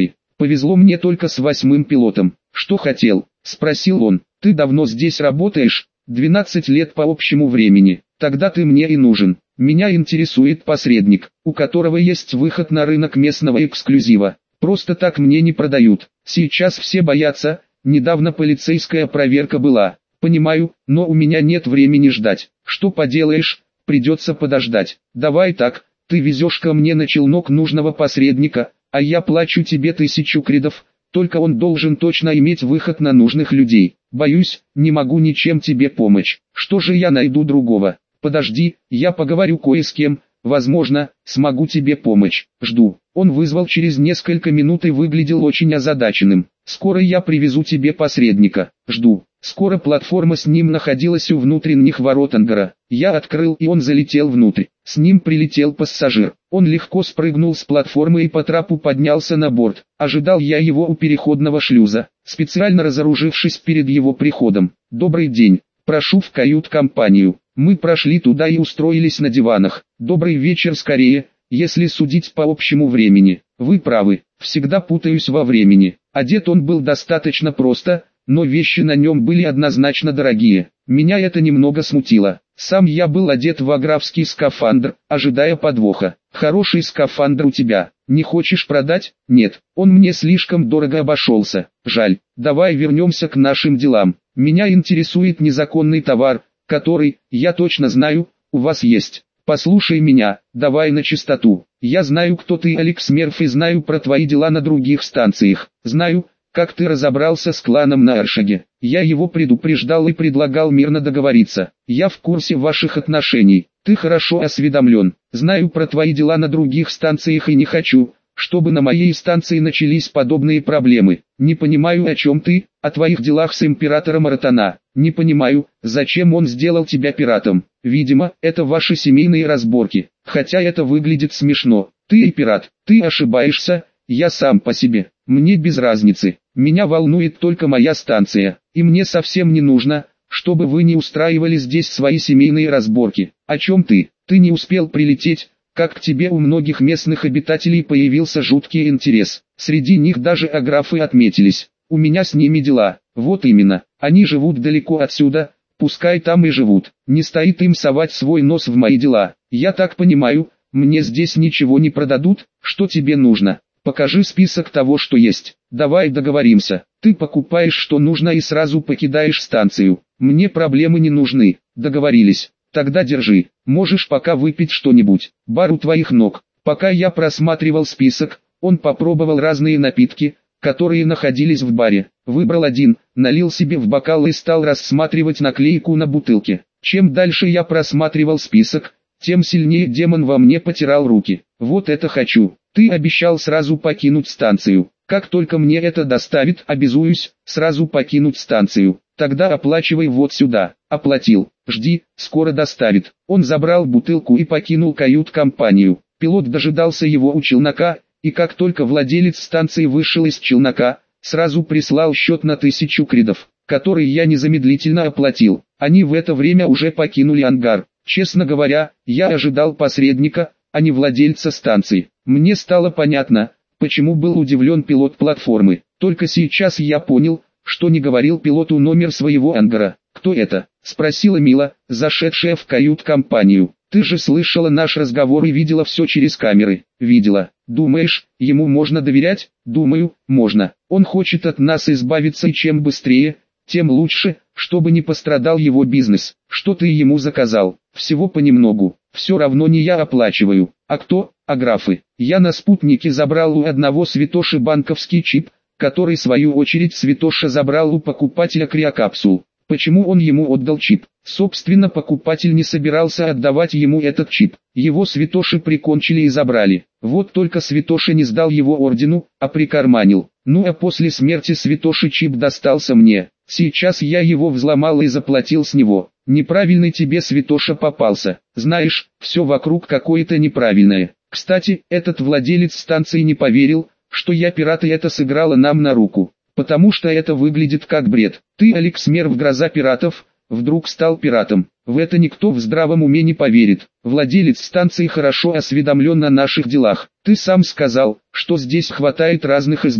Повезло мне только с 8-м пилотом. Что хотел? Спросил он. Ты давно здесь работаешь? 12 лет по общему времени. Тогда ты мне и нужен. Меня интересует посредник, у которого есть выход на рынок местного эксклюзива. Просто так мне не продают. Сейчас все боятся, недавно полицейская проверка была. Понимаю, но у меня нет времени ждать. Что поделаешь, придется подождать. Давай так, ты везешь ко мне на челнок нужного посредника, а я плачу тебе 1000 кредов, только он должен точно иметь выход на нужных людей. Боюсь, не могу ничем тебе помочь. Что же я найду другого? Подожди, я поговорю кое с кем, возможно, смогу тебе помочь. Жду. Он вызвал через несколько минут и выглядел очень озадаченным. Скоро я привезу тебе посредника. Жду. Скоро платформа с ним находилась у внутренних ворот ангара. Я открыл, и он залетел внутрь. С ним прилетел пассажир. Он легко спрыгнул с платформы и по трапу поднялся на борт. Ожидал я его у переходного шлюза, специально разоружившись перед его приходом. Добрый день. Прошу в кают-компанию. Мы прошли туда и устроились на диванах. Добрый вечер скорее, если судить по общему времени. Вы правы, всегда путаюсь во времени. Одет он был достаточно просто, но вещи на нем были однозначно дорогие. Меня это немного смутило. Сам я был одет в аграфский скафандр, ожидая подвоха. Хороший скафандр у тебя. Не хочешь продать? Нет, он мне слишком дорого обошелся. Жаль. Давай вернемся к нашим делам. Меня интересует незаконный товар, который, я точно знаю, у вас есть. Послушай меня, давай на чистоту. Я знаю, кто ты, Алекс Мерф, и знаю про твои дела на других станциях. Знаю, как ты разобрался с кланом на Аршаге. Я его предупреждал и предлагал мирно договориться. Я в курсе ваших отношений. Ты хорошо осведомлен. Знаю про твои дела на других станциях и не хочу, чтобы на моей станции начались подобные проблемы. Не понимаю, о чем ты, о твоих делах с императором Аратана. Не понимаю, зачем он сделал тебя пиратом. Видимо, это ваши семейные разборки. Хотя это выглядит смешно. Ты и пират. Ты ошибаешься, я сам по себе. Мне без разницы. Меня волнует только моя станция. И мне совсем не нужно, чтобы вы не устраивали здесь свои семейные разборки. О чем ты? Ты не успел прилететь, как к тебе у многих местных обитателей появился жуткий интерес. Среди них даже аграфы отметились. У меня с ними дела. Вот именно. Они живут далеко отсюда, пускай там и живут. Не стоит им совать свой нос в мои дела. Я так понимаю, мне здесь ничего не продадут. Что тебе нужно? Покажи список того, что есть. Давай договоримся. Ты покупаешь что нужно и сразу покидаешь станцию. Мне проблемы не нужны. Договорились. Тогда держи. Можешь пока выпить что-нибудь. Бар у твоих ног. Пока я просматривал список, он попробовал разные напитки, которые находились в баре. Выбрал один, налил себе в бокал и стал рассматривать наклейку на бутылке. Чем дальше я просматривал список, тем сильнее демон во мне потирал руки. Вот это хочу. Ты обещал сразу покинуть станцию. Как только мне это доставит, обязуюсь сразу покинуть станцию. Тогда оплачивай вот сюда. Оплатил. Жди, скоро доставит. Он забрал бутылку и покинул кают-компанию. Пилот дожидался его у челнока, и как только владелец станции вышел из челнока, сразу прислал счет на 1000 кредов, который я незамедлительно оплатил. Они в это время уже покинули ангар. Честно говоря, я ожидал посредника, а не владельца станции. Мне стало понятно, почему был удивлен пилот платформы. Только сейчас я понял, что не говорил пилоту номер своего ангара. «Кто это?» – спросила Мила, зашедшая в кают-компанию. «Ты же слышала наш разговор и видела все через камеры». «Видела. Думаешь, ему можно доверять?» «Думаю, можно. Он хочет от нас избавиться, и чем быстрее, тем лучше, чтобы не пострадал его бизнес. Что ты ему заказал?» «Всего понемногу. Все равно не я оплачиваю. А кто?» «Аграфы. Я на спутнике забрал у одного святоши банковский чип, который в свою очередь святоша забрал у покупателя криокапсул. Почему он ему отдал чип? Собственно, покупатель не собирался отдавать ему этот чип. Его святоши прикончили и забрали. Вот только святоша не сдал его ордену, а прикарманил. Ну а после смерти святоши чип достался мне. Сейчас я его взломал и заплатил с него. Неправильный тебе святоша попался. Знаешь, все вокруг какое-то неправильное. Кстати, этот владелец станции не поверил, что я пират, и это сыграло нам на руку. Потому что это выглядит как бред. Ты, Алекс Мерф, гроза пиратов, вдруг стал пиратом. В это никто в здравом уме не поверит. Владелец станции хорошо осведомлен о наших делах. Ты сам сказал, что здесь хватает разных СБ.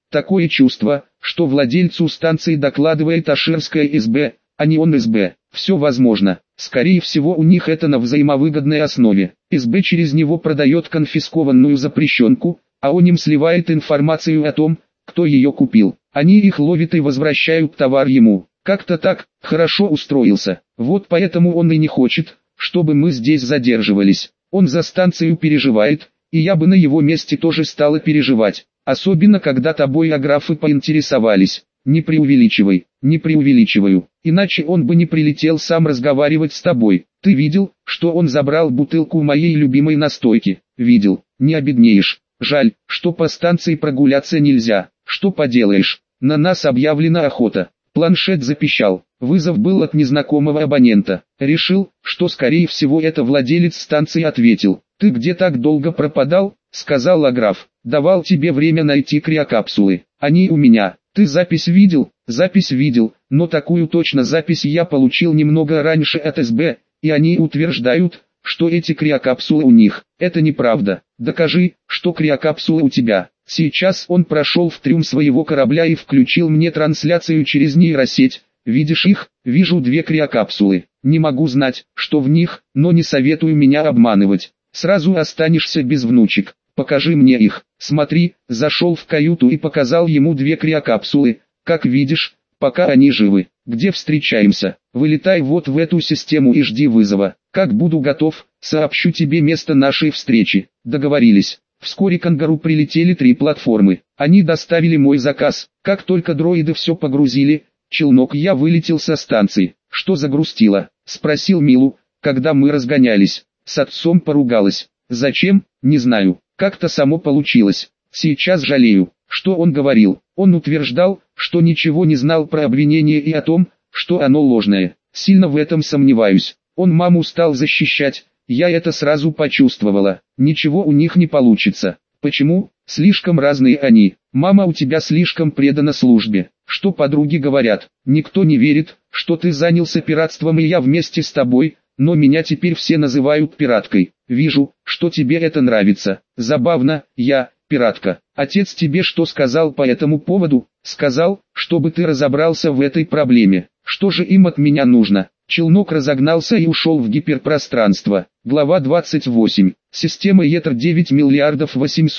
Такое чувство, что владельцу станции докладывает Аширская СБ, а не он СБ. Все возможно. Скорее всего у них это на взаимовыгодной основе. СБ через него продает конфискованную запрещенку, а он им сливает информацию о том, кто ее купил. Они их ловят и возвращают товар ему. Как-то так, хорошо устроился. Вот поэтому он и не хочет, чтобы мы здесь задерживались. Он за станцию переживает, и я бы на его месте тоже стала переживать. Особенно когда тобой аграфы поинтересовались. Не преувеличивай, не преувеличиваю. Иначе он бы не прилетел сам разговаривать с тобой. Ты видел, что он забрал бутылку моей любимой настойки? Видел, не обеднеешь. Жаль, что по станции прогуляться нельзя. Что поделаешь, на нас объявлена охота. Планшет запищал. Вызов был от незнакомого абонента. Решил, что скорее всего это владелец станции ответил. «Ты где так долго пропадал?» — сказал Аграф. «Давал тебе время найти криокапсулы. Они у меня. Ты запись видел?» «Запись видел, но такую точно запись я получил немного раньше от СБ, и они утверждают, что эти криокапсулы у них. Это неправда. Докажи, что криокапсулы у тебя». Сейчас он прошел в трюм своего корабля и включил мне трансляцию через нейросеть. «Видишь их?» «Вижу 2 криокапсулы. Не могу знать, что в них, но не советую меня обманывать. Сразу останешься без внучек. Покажи мне их». «Смотри», зашел в каюту и показал ему 2 криокапсулы. «Как видишь, пока они живы. Где встречаемся? Вылетай вот в эту систему и жди вызова. Как буду готов, сообщу тебе место нашей встречи». Договорились. Вскоре к ангару прилетели 3 платформы. Они доставили мой заказ. Как только дроиды все погрузили, челнок, я вылетел со станции. «Что загрустило?» — спросил Милу, когда мы разгонялись. С отцом поругалась. «Зачем? Не знаю. Как-то само получилось. Сейчас жалею». Что он говорил? Он утверждал, что ничего не знал про обвинение и о том, что оно ложное. Сильно в этом сомневаюсь. Он маму стал защищать. Я это сразу почувствовала. Ничего у них не получится. Почему? Слишком разные они. Мама у тебя слишком предана службе. Что подруги говорят? Никто не верит, что ты занялся пиратством и я вместе с тобой, но меня теперь все называют пираткой. Вижу, что тебе это нравится. Забавно, я, пиратка. Отец тебе что сказал по этому поводу? Сказал, чтобы ты разобрался в этой проблеме. Что же им от меня нужно? Челнок разогнался и ушел в гиперпространство. Глава 28. Система Етер 9 миллиардов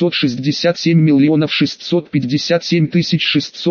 867 миллионов 657 тысяч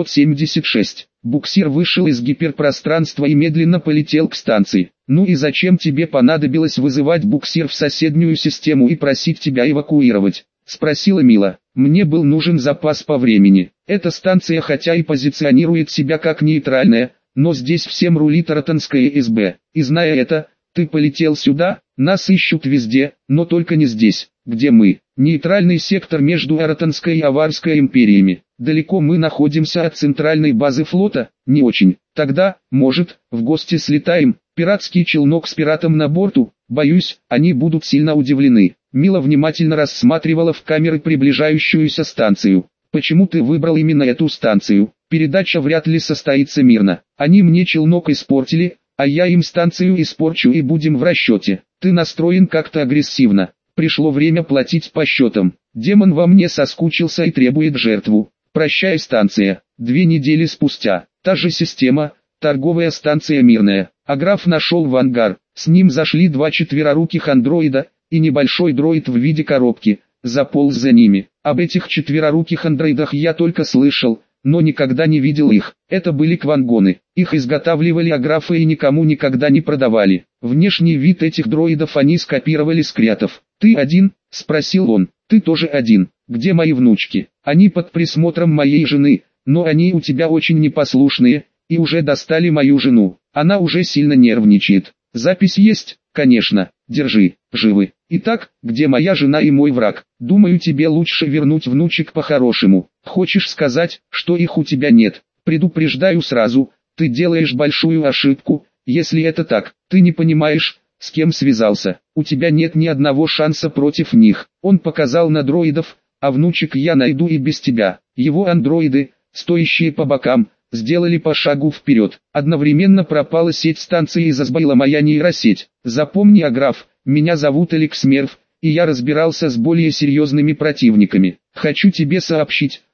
676. Буксир вышел из гиперпространства и медленно полетел к станции. «Ну и зачем тебе понадобилось вызывать буксир в соседнюю систему и просить тебя эвакуировать?» — спросила Мила. «Мне был нужен запас по времени. Эта станция хотя и позиционирует себя как нейтральная, но здесь всем рулит Аратонская СБ. И зная это, ты полетел сюда, нас ищут везде, но только не здесь, где мы. Нейтральный сектор между Аратонской и Аварской империями. Далеко мы находимся от центральной базы флота? Не очень. Тогда, может, в гости слетаем? Пиратский челнок с пиратом на борту? Боюсь, они будут сильно удивлены». Мила внимательно рассматривала в камеры приближающуюся станцию. «Почему ты выбрал именно эту станцию? Передача вряд ли состоится мирно. Они мне челнок испортили, а я им станцию испорчу и будем в расчете. Ты настроен как-то агрессивно. Пришло время платить по счетам. Демон во мне соскучился и требует жертву. Прощай, станция». 2 недели спустя. Та же система, торговая станция мирная. Аграф нашел в ангар. С ним зашли 2 четвероруких андроида, и небольшой дроид в виде коробки, заполз за ними. Об этих четвероруких андроидах я только слышал, но никогда не видел их. Это были квангоны. Их изготавливали аграфы и никому никогда не продавали. Внешний вид этих дроидов они скопировали с креатов. «Ты один?» — спросил он. «Ты тоже один. Где мои внучки?» «Они под присмотром моей жены, но они у тебя очень непослушные, и уже достали мою жену. Она уже сильно нервничает. Запись есть?» «Конечно. Держи. Живы. Итак, где моя жена и мой враг? Думаю, тебе лучше вернуть внучек по-хорошему. Хочешь сказать, что их у тебя нет? Предупреждаю сразу, ты делаешь большую ошибку, если это так. Ты не понимаешь, с кем связался. У тебя нет ни одного шанса против них». Он показал на дроидов, «а внучек я найду и без тебя». Его андроиды, стоящие по бокам, сделали по шагу вперед. Одновременно пропала сеть станции и засбоила моя нейросеть. «Запомни, Аграф, меня зовут Алекс Мерв, и я разбирался с более серьезными противниками. Хочу тебе сообщить,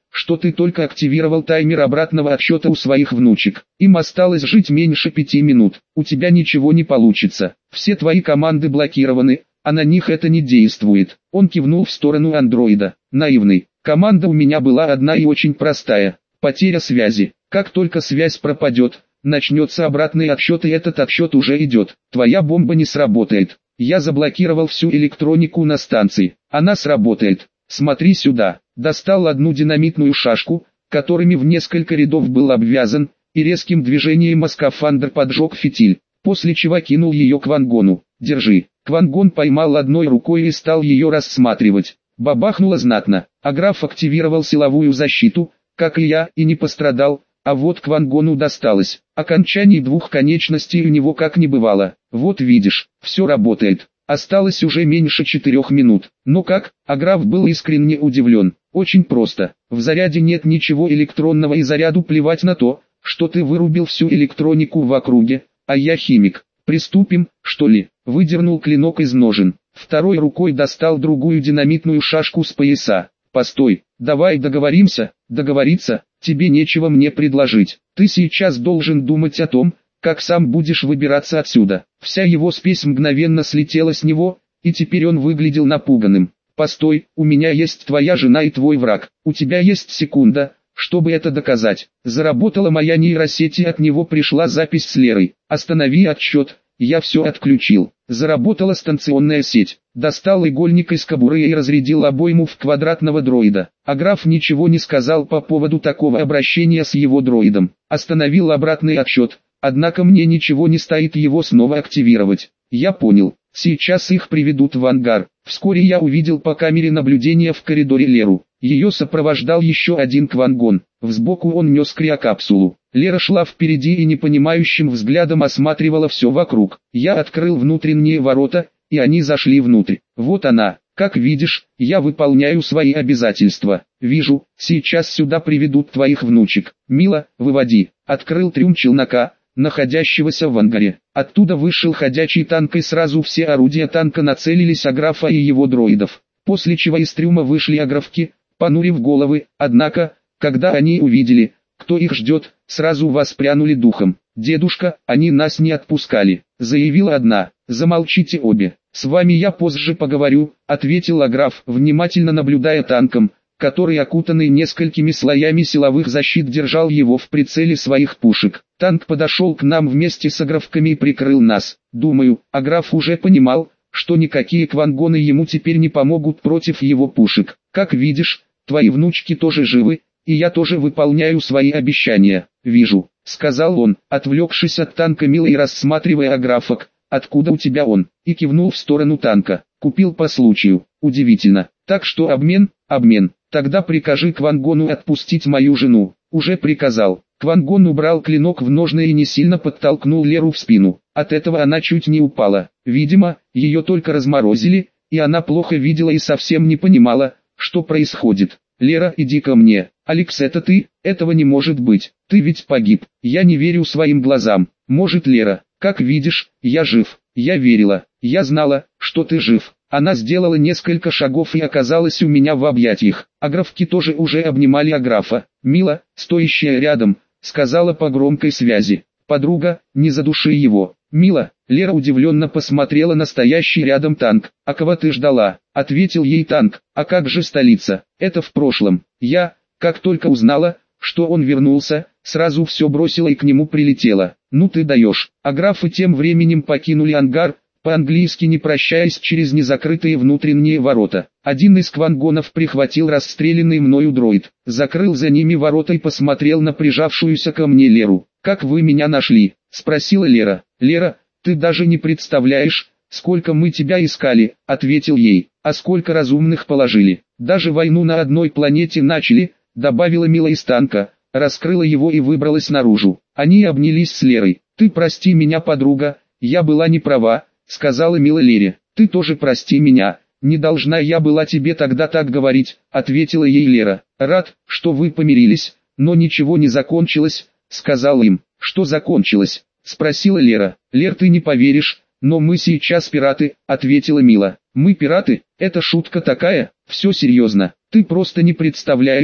что ты только активировал таймер обратного отсчета у своих внучек. Им осталось жить меньше 5 минут. У тебя ничего не получится. Все твои команды блокированы, а на них это не действует. Он кивнул в сторону андроида. Наивный. Команда у меня была одна и очень простая. Потеря связи. Как только связь пропадет, начнется обратный отсчет, и этот отсчет уже идет. Твоя бомба не сработает. Я заблокировал всю электронику на станции. Она сработает. Смотри сюда. Достал одну динамитную шашку, которыми в несколько рядов был обвязан, и резким движением скафандр поджег фитиль, после чего кинул ее Квангону. Держи. Квангон поймал одной рукой и стал ее рассматривать. Бабахнуло знатно, а граф активировал силовую защиту, как и я, и не пострадал, а вот Квангону досталось. Окончаний двух конечностей у него как не бывало. Вот видишь, все работает. Осталось уже меньше 4 минут. Но как? А граф был искренне удивлен. Очень просто. В заряде нет ничего электронного, и заряду плевать на то, что ты вырубил всю электронику в округе, а я химик. Приступим, что ли? Выдернул клинок из ножен. Второй рукой достал другую динамитную шашку с пояса. Постой, давай договоримся. Договориться? Тебе нечего мне предложить. Ты сейчас должен думать о том, как сам будешь выбираться отсюда. Вся его спесь мгновенно слетела с него, и теперь он выглядел напуганным. Постой, у меня есть твоя жена и твой враг. У тебя есть секунда, чтобы это доказать. Заработала моя нейросеть, и от него пришла запись с Лерой. Останови отсчет, я все отключил. Заработала станционная сеть. Достал игольник из кобуры и разрядил обойму в квадратного дроида. А граф ничего не сказал по поводу такого обращения с его дроидом. Остановил обратный отсчет. Однако мне ничего не стоит его снова активировать. Я понял. Сейчас их приведут в ангар. Вскоре я увидел по камере наблюдения в коридоре Леру. Ее сопровождал еще один Квангон. Сбоку он нес криокапсулу. Лера шла впереди и непонимающим взглядом осматривала все вокруг. Я открыл внутренние ворота, и они зашли внутрь. Вот она. Как видишь, я выполняю свои обязательства. Вижу, сейчас сюда приведут твоих внучек. Мила, выводи. Открыл трюм челнока, находящегося в ангаре. Оттуда вышел ходячий танк, и сразу все орудия танка нацелились на графа и его дроидов. После чего из трюма вышли аграфки, понурив головы, однако, когда они увидели, кто их ждет, сразу воспрянули духом. «Дедушка, они нас не отпускали», — заявила одна. «Замолчите обе, с вами я позже поговорю», — ответил аграф, внимательно наблюдая танком, который, окутанный несколькими слоями силовых защит, держал его в прицеле своих пушек. Танк подошел к нам вместе с аграфками и прикрыл нас. Думаю, аграф уже понимал, что никакие квангоны ему теперь не помогут против его пушек. Как видишь, твои внучки тоже живы, и я тоже выполняю свои обещания. Вижу, сказал он, отвлекшись от танка Милы и рассматривая аграфок. Откуда у тебя он? И кивнул в сторону танка. Купил по случаю. Удивительно. Так что обмен? Обмен. Тогда прикажи Квангону отпустить мою жену. Уже приказал. Квангон убрал клинок в ножны и не сильно подтолкнул Леру в спину. От этого она чуть не упала. Видимо, ее только разморозили, и она плохо видела и совсем не понимала, что происходит. «Лера, иди ко мне». «Алекс, это ты? Этого не может быть. Ты ведь погиб». «Я не верю своим глазам». «Может, Лера, как видишь, я жив». «Я верила. Я знала, что ты жив». Она сделала несколько шагов и оказалась у меня в объятиях. Аграфки тоже уже обнимали аграфа. «Мила, стоящая рядом», сказала по громкой связи. «Подруга, не задуши его». «Мила», Лера удивленно посмотрела на стоящий рядом танк. «А кого ты ждала?» Ответил ей танк. «А как же столица? Это в прошлом. Я, как только узнала, что он вернулся, сразу все бросила и к нему прилетела». «Ну ты даешь». А графы тем временем покинули ангар, по-английски не прощаясь, через незакрытые внутренние ворота. Один из квангонов прихватил расстрелянный мною дроид, закрыл за ними ворота и посмотрел на прижавшуюся ко мне Леру. «Как вы меня нашли?» — спросила Лера. «Лера, ты даже не представляешь, сколько мы тебя искали», — ответил ей. «А сколько разумных положили. Даже войну на одной планете начали», — добавила Мила из танка, раскрыла его и выбралась наружу. Они обнялись с Лерой. «Ты прости меня, подруга, я была не права», — сказала Мила Лере. «Ты тоже прости меня, не должна я была тебе тогда так говорить», — ответила ей Лера. «Рад, что вы помирились, но ничего не закончилось», — сказал им. «Что закончилось?» — спросила Лера. «Лер, ты не поверишь, но мы сейчас пираты», — ответила Мила. «Мы пираты? Это шутка такая? Все серьезно. Ты просто не представляешь,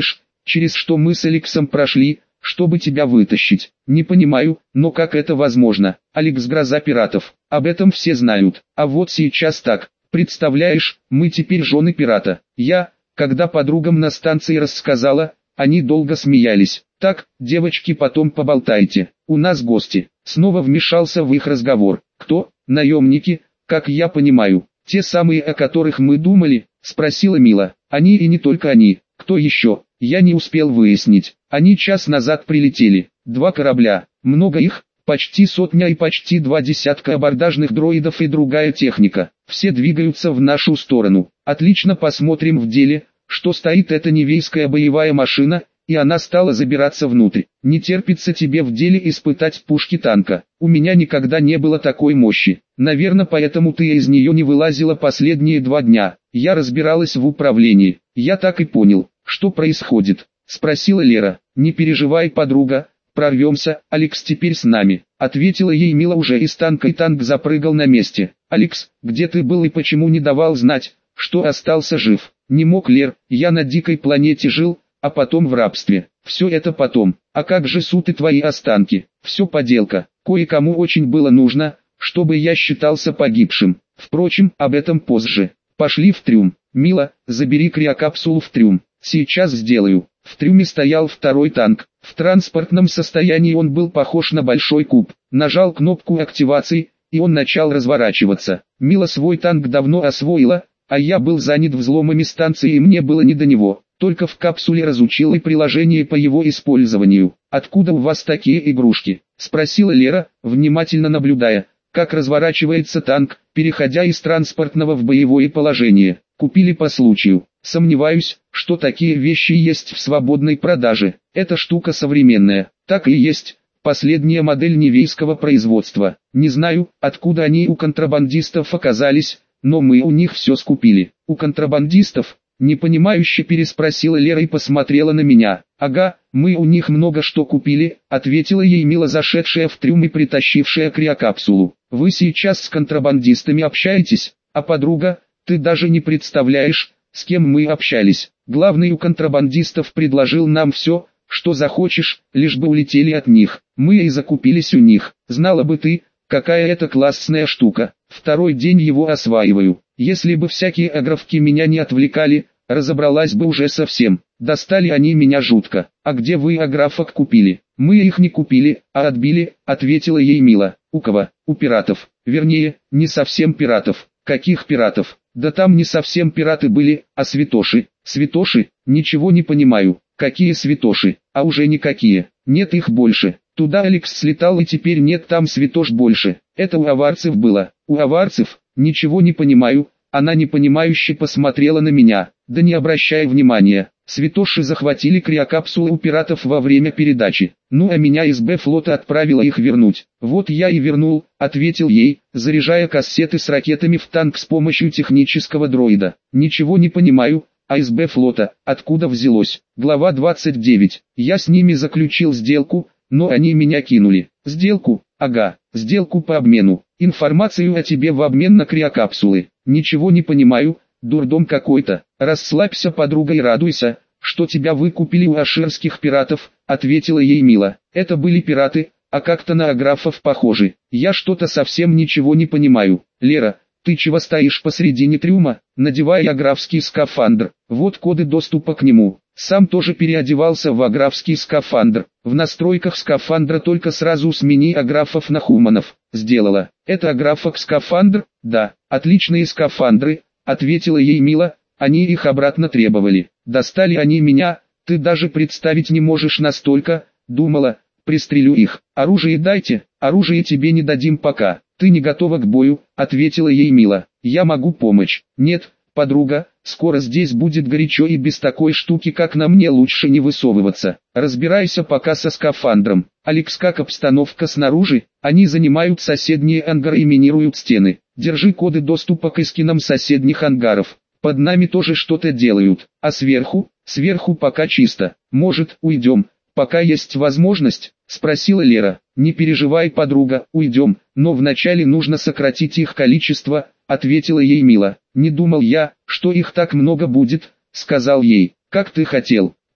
через что мы с Алексом прошли, чтобы тебя вытащить. Не понимаю, но как это возможно? Алекс — гроза пиратов. Об этом все знают. А вот сейчас так. Представляешь, мы теперь жены пирата. Когда подругам на станции рассказала, они долго смеялись. Так, девочки, потом поболтайте. У нас гости. Снова вмешался в их разговор. Кто? Наемники, как я понимаю. Те самые, о которых мы думали? Спросила Мила. Они и не только они. Кто еще? Я не успел выяснить. Они час назад прилетели. 2 корабля. Много их, почти 100 и почти 20 абордажных дроидов и другая техника. Все двигаются в нашу сторону. Отлично, посмотрим в деле, что стоит эта невейская боевая машина, и она стала забираться внутрь. Не терпится тебе в деле испытать пушки танка. У меня никогда не было такой мощи. Наверное, поэтому ты из нее не вылазила последние 2 дня. Я разбиралась в управлении. Я так и понял, что происходит. Спросила Лера. Не переживай, подруга, прорвемся, Алекс теперь с нами. Ответила ей Мила уже из танка, и танк запрыгал на месте. Алекс, где ты был и почему не давал знать, что остался жив? Не мог, Лер, я на дикой планете жил, а потом в рабстве. Все это потом. А как же суд и твои останки? Все поделка. Кое-кому очень было нужно, чтобы я считался погибшим. Впрочем, об этом позже. Пошли в трюм. Мила, забери криокапсулу в трюм. Сейчас сделаю. В трюме стоял второй танк. В транспортном состоянии он был похож на большой куб. Нажал кнопку активации, и он начал разворачиваться. Мила свой танк давно освоила, а я был занят взломами станции, и мне было не до него. Только в капсуле разучил и приложение по его использованию. «Откуда у вас такие игрушки?» — спросила Лера, внимательно наблюдая, как разворачивается танк, переходя из транспортного в боевое положение. «Купили по случаю. Сомневаюсь, что такие вещи есть в свободной продаже. Эта штука современная». «Так и есть. Последняя модель невейского производства. Не знаю, откуда они у контрабандистов оказались, но мы у них все скупили». «У контрабандистов?» — непонимающе переспросила Лера и посмотрела на меня. «Ага, мы у них много что купили», — ответила ей Мила, зашедшая в трюм и притащившая криокапсулу. «Вы сейчас с контрабандистами общаетесь, а подруга, ты даже не представляешь, с кем мы общались. Главный у контрабандистов предложил нам все, что захочешь, лишь бы улетели от них. Мы и закупились у них. Знала бы ты, какая это классная штука. Второй день его осваиваю. Если бы всякие аграфки меня не отвлекали, разобралась бы уже совсем. Достали они меня жутко. А где вы аграфок купили?» «Мы их не купили, а отбили», — ответила ей Мила. «У кого?» «У пиратов. Вернее, не совсем пиратов». «Каких пиратов?» «Да там не совсем пираты были, а святоши». «Святоши? Ничего не понимаю». «Какие святоши? А уже никакие. Нет их больше. Туда Алекс слетал, и теперь нет там святош больше. Это у аварцев было». «У аварцев? Ничего не понимаю». Она непонимающе посмотрела на меня. «Да не обращай внимания. Святоши захватили криокапсулы у пиратов во время передачи. Ну а меня из Б-флота отправила их вернуть. Вот я и вернул», — ответил ей, заряжая кассеты с ракетами в танк с помощью технического дроида. «Ничего не понимаю. А из Б-флота, откуда взялось?» Глава 29. «Я с ними заключил сделку, но они меня кинули». «Сделку? Ага, сделку по обмену. Информацию о тебе в обмен на криокапсулы. Ничего не понимаю, дурдом какой-то». «Расслабься, подруга, и радуйся, что тебя выкупили у аширских пиратов», — ответила ей Мила. «Это были пираты, а как-то на аграфов похожи. Я что-то совсем ничего не понимаю». «Лера, ты чего стоишь посредине трюма?» «Надевай аграфский скафандр. Вот коды доступа к нему». Сам тоже переодевался в аграфский скафандр. В настройках скафандра только сразу смени аграфов на хуманов. «Сделала. Это аграфок скафандр?» «Да, отличные скафандры», — ответила ей Мила. «Они их обратно требовали. Достали они меня, ты даже представить не можешь настолько. Думала, пристрелю их. Оружие дайте». «Оружие тебе не дадим пока. Ты не готова к бою», — ответила ей Мила. «Я могу помочь». «Нет, подруга, скоро здесь будет горячо, и без такой штуки, как на мне, лучше не высовываться. Разбирайся пока со скафандром». «Алекс, как обстановка снаружи?» «Они занимают соседние ангары и минируют стены. Держи коды доступа к эскинам соседних ангаров. Под нами тоже что-то делают. А сверху?» «Сверху пока чисто. Может, уйдем, пока есть возможность?» — спросила Лера. «Не переживай, подруга, уйдем, но вначале нужно сократить их количество», — ответила ей Мила. «Не думал я, что их так много будет», — сказал ей. «Как ты хотел.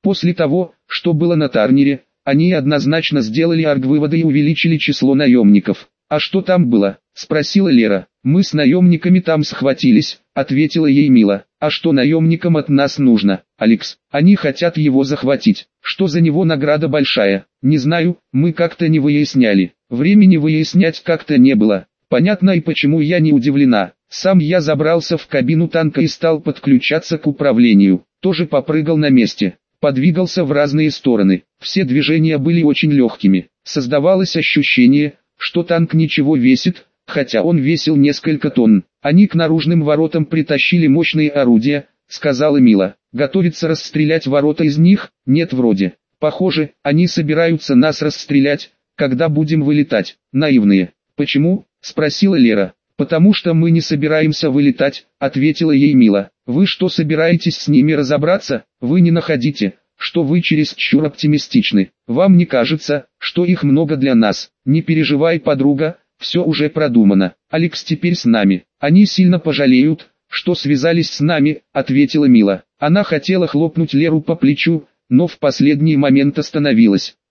После того, что было на Тарнере, они однозначно сделали аргвыводы и увеличили число наемников. «А что там было?» – спросила Лера. «Мы с наемниками там схватились», – ответила ей Мила. «А что наемникам от нас нужно, Алекс? Они хотят его захватить. Что за него награда большая? Не знаю, мы как-то не выясняли. Времени выяснять как-то не было. Понятно и почему я не удивлена. Сам я забрался в кабину танка и стал подключаться к управлению. Тоже попрыгал на месте. Подвигался в разные стороны. Все движения были очень легкими. Создавалось ощущение, что танк ничего весит, хотя он весил несколько тонн. Они к наружным воротам притащили мощные орудия, сказала Мила. Готовится расстрелять ворота из них? Нет вроде. Похоже, они собираются нас расстрелять, когда будем вылетать. Наивные. Почему? Спросила Лера. Потому что мы не собираемся вылетать, ответила ей Мила. Вы что, собираетесь с ними разобраться? Вы не находите, что вы чересчур оптимистичны. Вам не кажется, что их много для нас? Не переживай, подруга, все уже продумано. Алекс теперь с нами. Они сильно пожалеют, что связались с нами, ответила Мила. Она хотела хлопнуть Леру по плечу, но в последний момент остановилась.